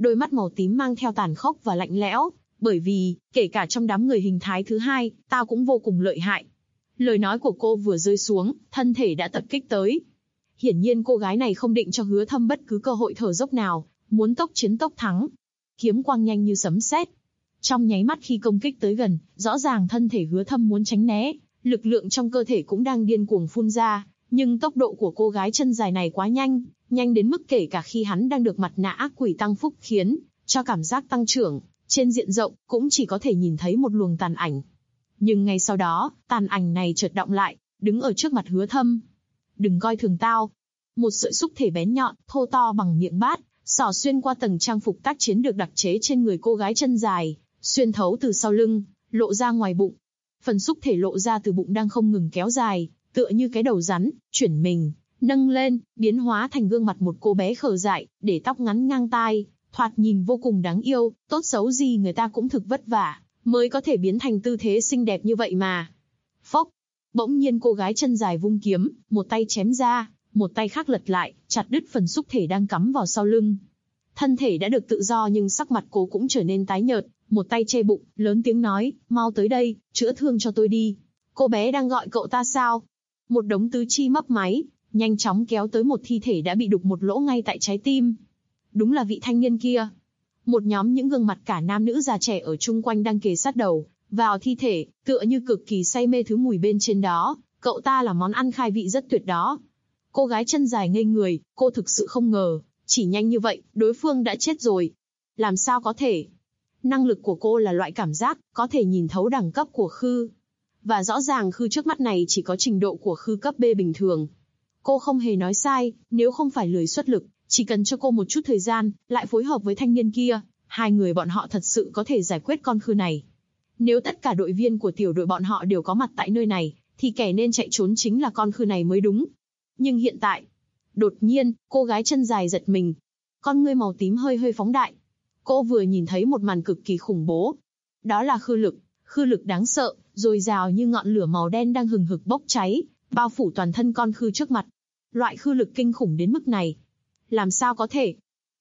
đôi mắt màu tím mang theo tàn khốc và lạnh lẽo, bởi vì, kể cả trong đám người hình thái thứ hai, tao cũng vô cùng lợi hại. Lời nói của cô vừa rơi xuống, thân thể đã tập kích tới. Hiển nhiên cô gái này không định cho Hứa Thâm bất cứ cơ hội thở dốc nào, muốn tốc chiến tốc thắng. Kiếm quang nhanh như sấm sét. Trong nháy mắt khi công kích tới gần, rõ ràng thân thể Hứa Thâm muốn tránh né, lực lượng trong cơ thể cũng đang điên cuồng phun ra, nhưng tốc độ của cô gái chân dài này quá nhanh, nhanh đến mức kể cả khi hắn đang được mặt nạ ác quỷ tăng phúc khiến cho cảm giác tăng trưởng trên diện rộng, cũng chỉ có thể nhìn thấy một luồng tàn ảnh. Nhưng ngay sau đó, tàn ảnh này chợt động lại, đứng ở trước mặt Hứa Thâm. Đừng coi thường tao. Một sợi xúc thể bén nhọn, thô to bằng miệng bát, xỏ xuyên qua tầng trang phục tác chiến được đặc chế trên người cô gái chân dài, xuyên thấu từ sau lưng, lộ ra ngoài bụng. Phần xúc thể lộ ra từ bụng đang không ngừng kéo dài, tựa như cái đầu rắn, chuyển mình, nâng lên, biến hóa thành gương mặt một cô bé khờ dại, để tóc ngắn ngang tai, thoạt nhìn vô cùng đáng yêu, tốt xấu gì người ta cũng thực vất vả, mới có thể biến thành tư thế xinh đẹp như vậy mà. Phốc! Bỗng nhiên cô gái chân dài vung kiếm, một tay chém ra, một tay khác lật lại, chặt đứt phần xúc thể đang cắm vào sau lưng. Thân thể đã được tự do nhưng sắc mặt cô cũng trở nên tái nhợt, một tay che bụng, lớn tiếng nói, mau tới đây, chữa thương cho tôi đi. Cô bé đang gọi cậu ta sao? Một đống tứ chi mấp máy, nhanh chóng kéo tới một thi thể đã bị đục một lỗ ngay tại trái tim. Đúng là vị thanh niên kia. Một nhóm những gương mặt cả nam nữ già trẻ ở chung quanh đang kề sát đầu vào thi thể, tựa như cực kỳ say mê thứ mùi bên trên đó. Cậu ta là món ăn khai vị rất tuyệt đó. Cô gái chân dài ngây người, cô thực sự không ngờ, chỉ nhanh như vậy, đối phương đã chết rồi. Làm sao có thể? Năng lực của cô là loại cảm giác, có thể nhìn thấu đẳng cấp của Khư. Và rõ ràng Khư trước mắt này chỉ có trình độ của Khư cấp B bình thường. Cô không hề nói sai, nếu không phải lười xuất lực, chỉ cần cho cô một chút thời gian, lại phối hợp với thanh niên kia, hai người bọn họ thật sự có thể giải quyết con Khư này. Nếu tất cả đội viên của tiểu đội bọn họ đều có mặt tại nơi này, thì kẻ nên chạy trốn chính là con Khư này mới đúng. Nhưng hiện tại, đột nhiên, cô gái chân dài giật mình. Con ngươi màu tím hơi hơi phóng đại. Cô vừa nhìn thấy một màn cực kỳ khủng bố. Đó là khư lực đáng sợ, dồi dào như ngọn lửa màu đen đang hừng hực bốc cháy, bao phủ toàn thân con Khư trước mặt. Loại khư lực kinh khủng đến mức này. Làm sao có thể?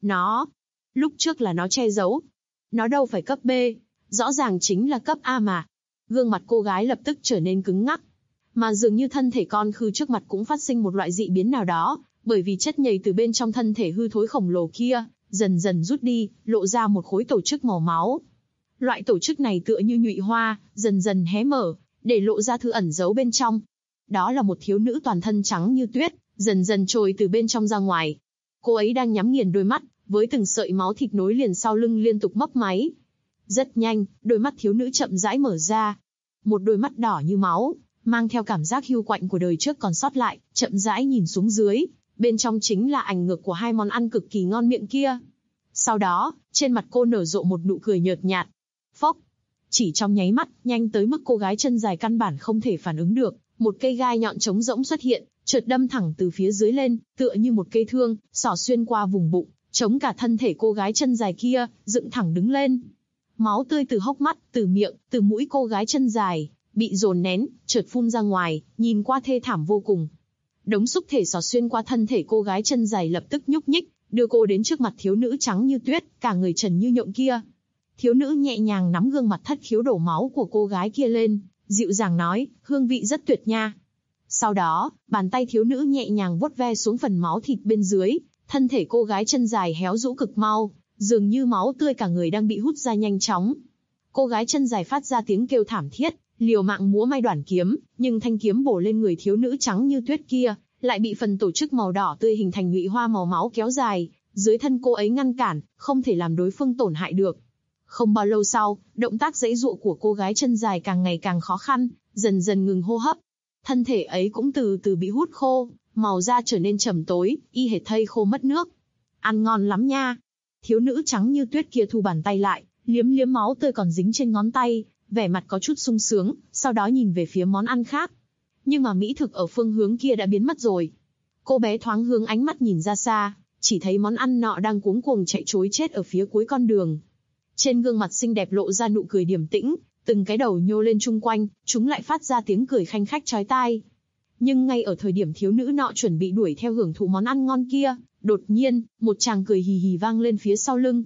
Lúc trước là nó che giấu. Nó đâu phải cấp B, rõ ràng chính là cấp A mà. Gương mặt cô gái lập tức trở nên cứng ngắc. Mà dường như thân thể con Khư trước mặt cũng phát sinh một loại dị biến nào đó, bởi vì chất nhầy từ bên trong thân thể hư thối khổng lồ kia, dần dần rút đi, lộ ra một khối tổ chức màu máu. Loại tổ chức này tựa như nhụy hoa, dần dần hé mở, để lộ ra thứ ẩn giấu bên trong. Đó là một thiếu nữ toàn thân trắng như tuyết, dần dần trồi từ bên trong ra ngoài. Cô ấy đang nhắm nghiền đôi mắt, với từng sợi máu thịt nối liền sau lưng liên tục mấp máy. Rất nhanh, đôi mắt thiếu nữ chậm rãi mở ra. Một đôi mắt đỏ như máu, mang theo cảm giác hiu quạnh của đời trước còn sót lại, chậm rãi nhìn xuống dưới. Bên trong chính là ảnh ngược của hai món ăn cực kỳ ngon miệng kia. Sau đó, trên mặt cô nở rộ một nụ cười nhợt nhạt. Phốc! Chỉ trong nháy mắt, nhanh tới mức cô gái chân dài căn bản không thể phản ứng được, một cây gai nhọn trống rỗng xuất hiện, chợt đâm thẳng từ phía dưới lên, tựa như một cây thương, xỏ xuyên qua vùng bụng, chống cả thân thể cô gái chân dài kia, dựng thẳng đứng lên. Máu tươi từ hốc mắt, từ miệng, từ mũi cô gái chân dài, bị dồn nén, chợt phun ra ngoài, nhìn qua thê thảm vô cùng. Đống xúc thể xỏ xuyên qua thân thể cô gái chân dài lập tức nhúc nhích, đưa cô đến trước mặt thiếu nữ trắng như tuyết, cả người trần như nhộng kia. Thiếu nữ nhẹ nhàng nắm gương mặt thất khiếu đổ máu của cô gái kia lên, dịu dàng nói, hương vị rất tuyệt nha. Sau đó, bàn tay thiếu nữ nhẹ nhàng vuốt ve xuống phần máu thịt bên dưới, thân thể cô gái chân dài héo rũ cực mau, dường như máu tươi cả người đang bị hút ra nhanh chóng. Cô gái chân dài phát ra tiếng kêu thảm thiết, liều mạng múa may đoản kiếm, nhưng thanh kiếm bổ lên người thiếu nữ trắng như tuyết kia, lại bị phần tổ chức màu đỏ tươi hình thành nhụy hoa màu máu kéo dài, dưới thân cô ấy ngăn cản, không thể làm đối phương tổn hại được. Không bao lâu sau, động tác giãy giụa của cô gái chân dài càng ngày càng khó khăn, dần dần ngừng hô hấp. Thân thể ấy cũng từ từ bị hút khô, màu da trở nên trầm tối, y hệt thây khô mất nước. Ăn ngon lắm nha. Thiếu nữ trắng như tuyết kia thu bàn tay lại, liếm liếm máu tươi còn dính trên ngón tay, vẻ mặt có chút sung sướng, sau đó nhìn về phía món ăn khác. Nhưng mà mỹ thực ở phương hướng kia đã biến mất rồi. Cô bé thoáng hướng ánh mắt nhìn ra xa, chỉ thấy món ăn nọ đang cuống cuồng chạy trối chết ở phía cuối con đường. Trên gương mặt xinh đẹp lộ ra nụ cười điềm tĩnh, từng cái đầu nhô lên chung quanh, chúng lại phát ra tiếng cười khanh khách chói tai. Nhưng ngay ở thời điểm thiếu nữ nọ chuẩn bị đuổi theo hưởng thụ món ăn ngon kia, đột nhiên, một tràng cười hì hì vang lên phía sau lưng.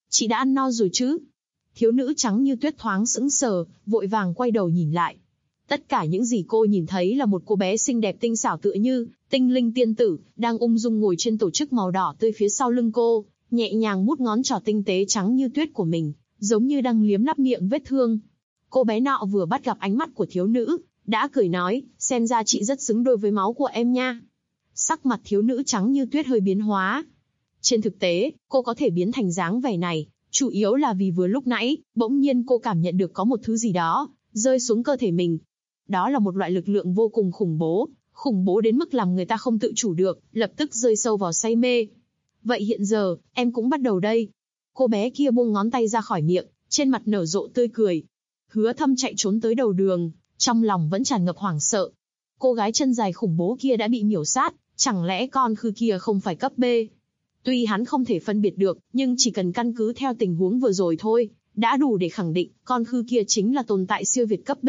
Chị đã ăn no rồi chứ? Thiếu nữ trắng như tuyết thoáng sững sờ, vội vàng quay đầu nhìn lại. Tất cả những gì cô nhìn thấy là một cô bé xinh đẹp tinh xảo tựa như tinh linh tiên tử, đang ung dung ngồi trên tổ chức màu đỏ tươi phía sau lưng cô, nhẹ nhàng mút ngón trỏ tinh tế trắng như tuyết của mình, giống như đang liếm láp miệng vết thương. Cô bé nọ vừa bắt gặp ánh mắt của thiếu nữ, đã cười nói, xem ra chị rất xứng đôi với máu của em nha. Sắc mặt thiếu nữ trắng như tuyết hơi biến hóa. Trên thực tế, cô có thể biến thành dáng vẻ này, chủ yếu là vì vừa lúc nãy, bỗng nhiên cô cảm nhận được có một thứ gì đó rơi xuống cơ thể mình. Đó là một loại lực lượng vô cùng khủng bố đến mức làm người ta không tự chủ được, lập tức rơi sâu vào say mê. Vậy hiện giờ, em cũng bắt đầu đây. Cô bé kia buông ngón tay ra khỏi miệng, trên mặt nở rộ tươi cười. Hứa Thâm chạy trốn tới đầu đường, trong lòng vẫn tràn ngập hoảng sợ. Cô gái chân dài khủng bố kia đã bị miểu sát, chẳng lẽ con khư kia không phải cấp B? Tuy hắn không thể phân biệt được, nhưng chỉ cần căn cứ theo tình huống vừa rồi thôi, đã đủ để khẳng định con khư kia chính là tồn tại siêu việt cấp B.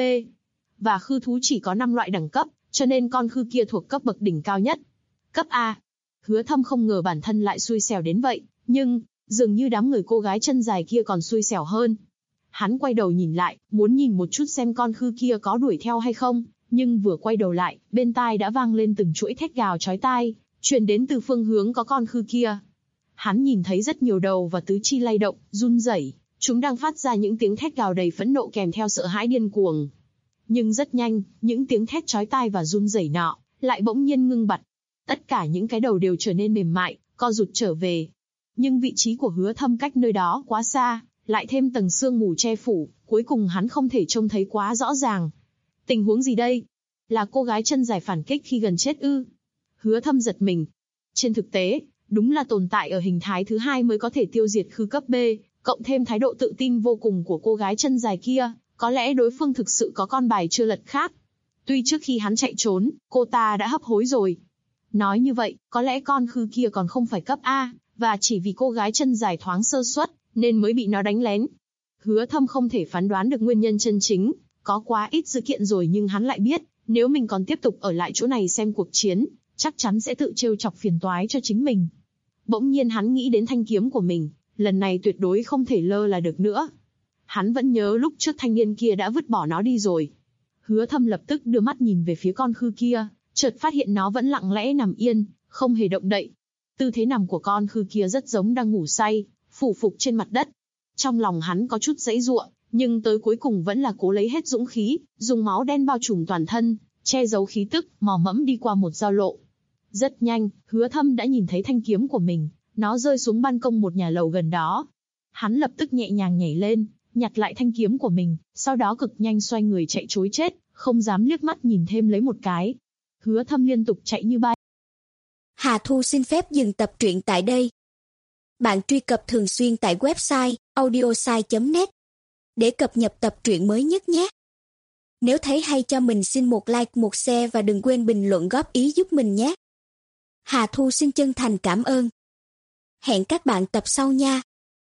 Và khư thú chỉ có 5 loại đẳng cấp, cho nên con khư kia thuộc cấp bậc đỉnh cao nhất. Cấp A. Hứa Thâm không ngờ bản thân lại xui xẻo đến vậy, nhưng dường như đám người cô gái chân dài kia còn xui xẻo hơn. Hắn quay đầu nhìn lại, muốn nhìn một chút xem con khư kia có đuổi theo hay không, nhưng vừa quay đầu lại, bên tai đã vang lên từng chuỗi thét gào chói tai, truyền đến từ phương hướng có con khư kia. Hắn nhìn thấy rất nhiều đầu và tứ chi lay động, run rẩy, chúng đang phát ra những tiếng thét gào đầy phẫn nộ kèm theo sợ hãi điên cuồng. Nhưng rất nhanh, những tiếng thét chói tai và run rẩy nọ lại bỗng nhiên ngưng bặt. Tất cả những cái đầu đều trở nên mềm mại, co rụt trở về. Nhưng vị trí của Hứa Thâm cách nơi đó quá xa, lại thêm tầng sương mù che phủ, cuối cùng hắn không thể trông thấy quá rõ ràng. Tình huống gì đây? Là cô gái chân dài phản kích khi gần chết ư? Hứa Thâm giật mình. Trên thực tế, đúng là tồn tại ở hình thái thứ hai mới có thể tiêu diệt khư cấp B, cộng thêm thái độ tự tin vô cùng của cô gái chân dài kia, có lẽ đối phương thực sự có con bài chưa lật khác. Tuy trước khi hắn chạy trốn, cô ta đã hấp hối rồi. Nói như vậy, có lẽ con khư kia còn không phải cấp A, và chỉ vì cô gái chân dài thoáng sơ suất, nên mới bị nó đánh lén. Hứa Thâm không thể phán đoán được nguyên nhân chân chính, có quá ít sự kiện rồi, nhưng hắn lại biết, nếu mình còn tiếp tục ở lại chỗ này xem cuộc chiến, chắc chắn sẽ tự trêu chọc phiền toái cho chính mình. Bỗng nhiên hắn nghĩ đến thanh kiếm của mình, lần này tuyệt đối không thể lơ là được nữa. Hắn vẫn nhớ lúc trước thanh niên kia đã vứt bỏ nó đi rồi. Hứa Thâm lập tức đưa mắt nhìn về phía con khư kia, chợt phát hiện nó vẫn lặng lẽ nằm yên, không hề động đậy. Tư thế nằm của con khư kia rất giống đang ngủ say, phủ phục trên mặt đất. Trong lòng hắn có chút giãy giụa, nhưng tới cuối cùng vẫn là cố lấy hết dũng khí, dùng máu đen bao trùm toàn thân, che giấu khí tức, mò mẫm đi qua một giao lộ. Rất nhanh, Hứa Thâm đã nhìn thấy thanh kiếm của mình, nó rơi xuống ban công một nhà lầu gần đó. Hắn lập tức nhẹ nhàng nhảy lên, nhặt lại thanh kiếm của mình, sau đó cực nhanh xoay người chạy trối chết, không dám liếc mắt nhìn thêm lấy một cái. Hứa Thâm liên tục chạy như bay. Hà Thu xin phép dừng tập truyện tại đây. Bạn truy cập thường xuyên tại website audiosai.net để cập nhật tập truyện mới nhất nhé. Nếu thấy hay cho mình xin một like, một share và đừng quên bình luận góp ý giúp mình nhé. Hà Thu xin chân thành cảm ơn. Hẹn các bạn tập sau nha.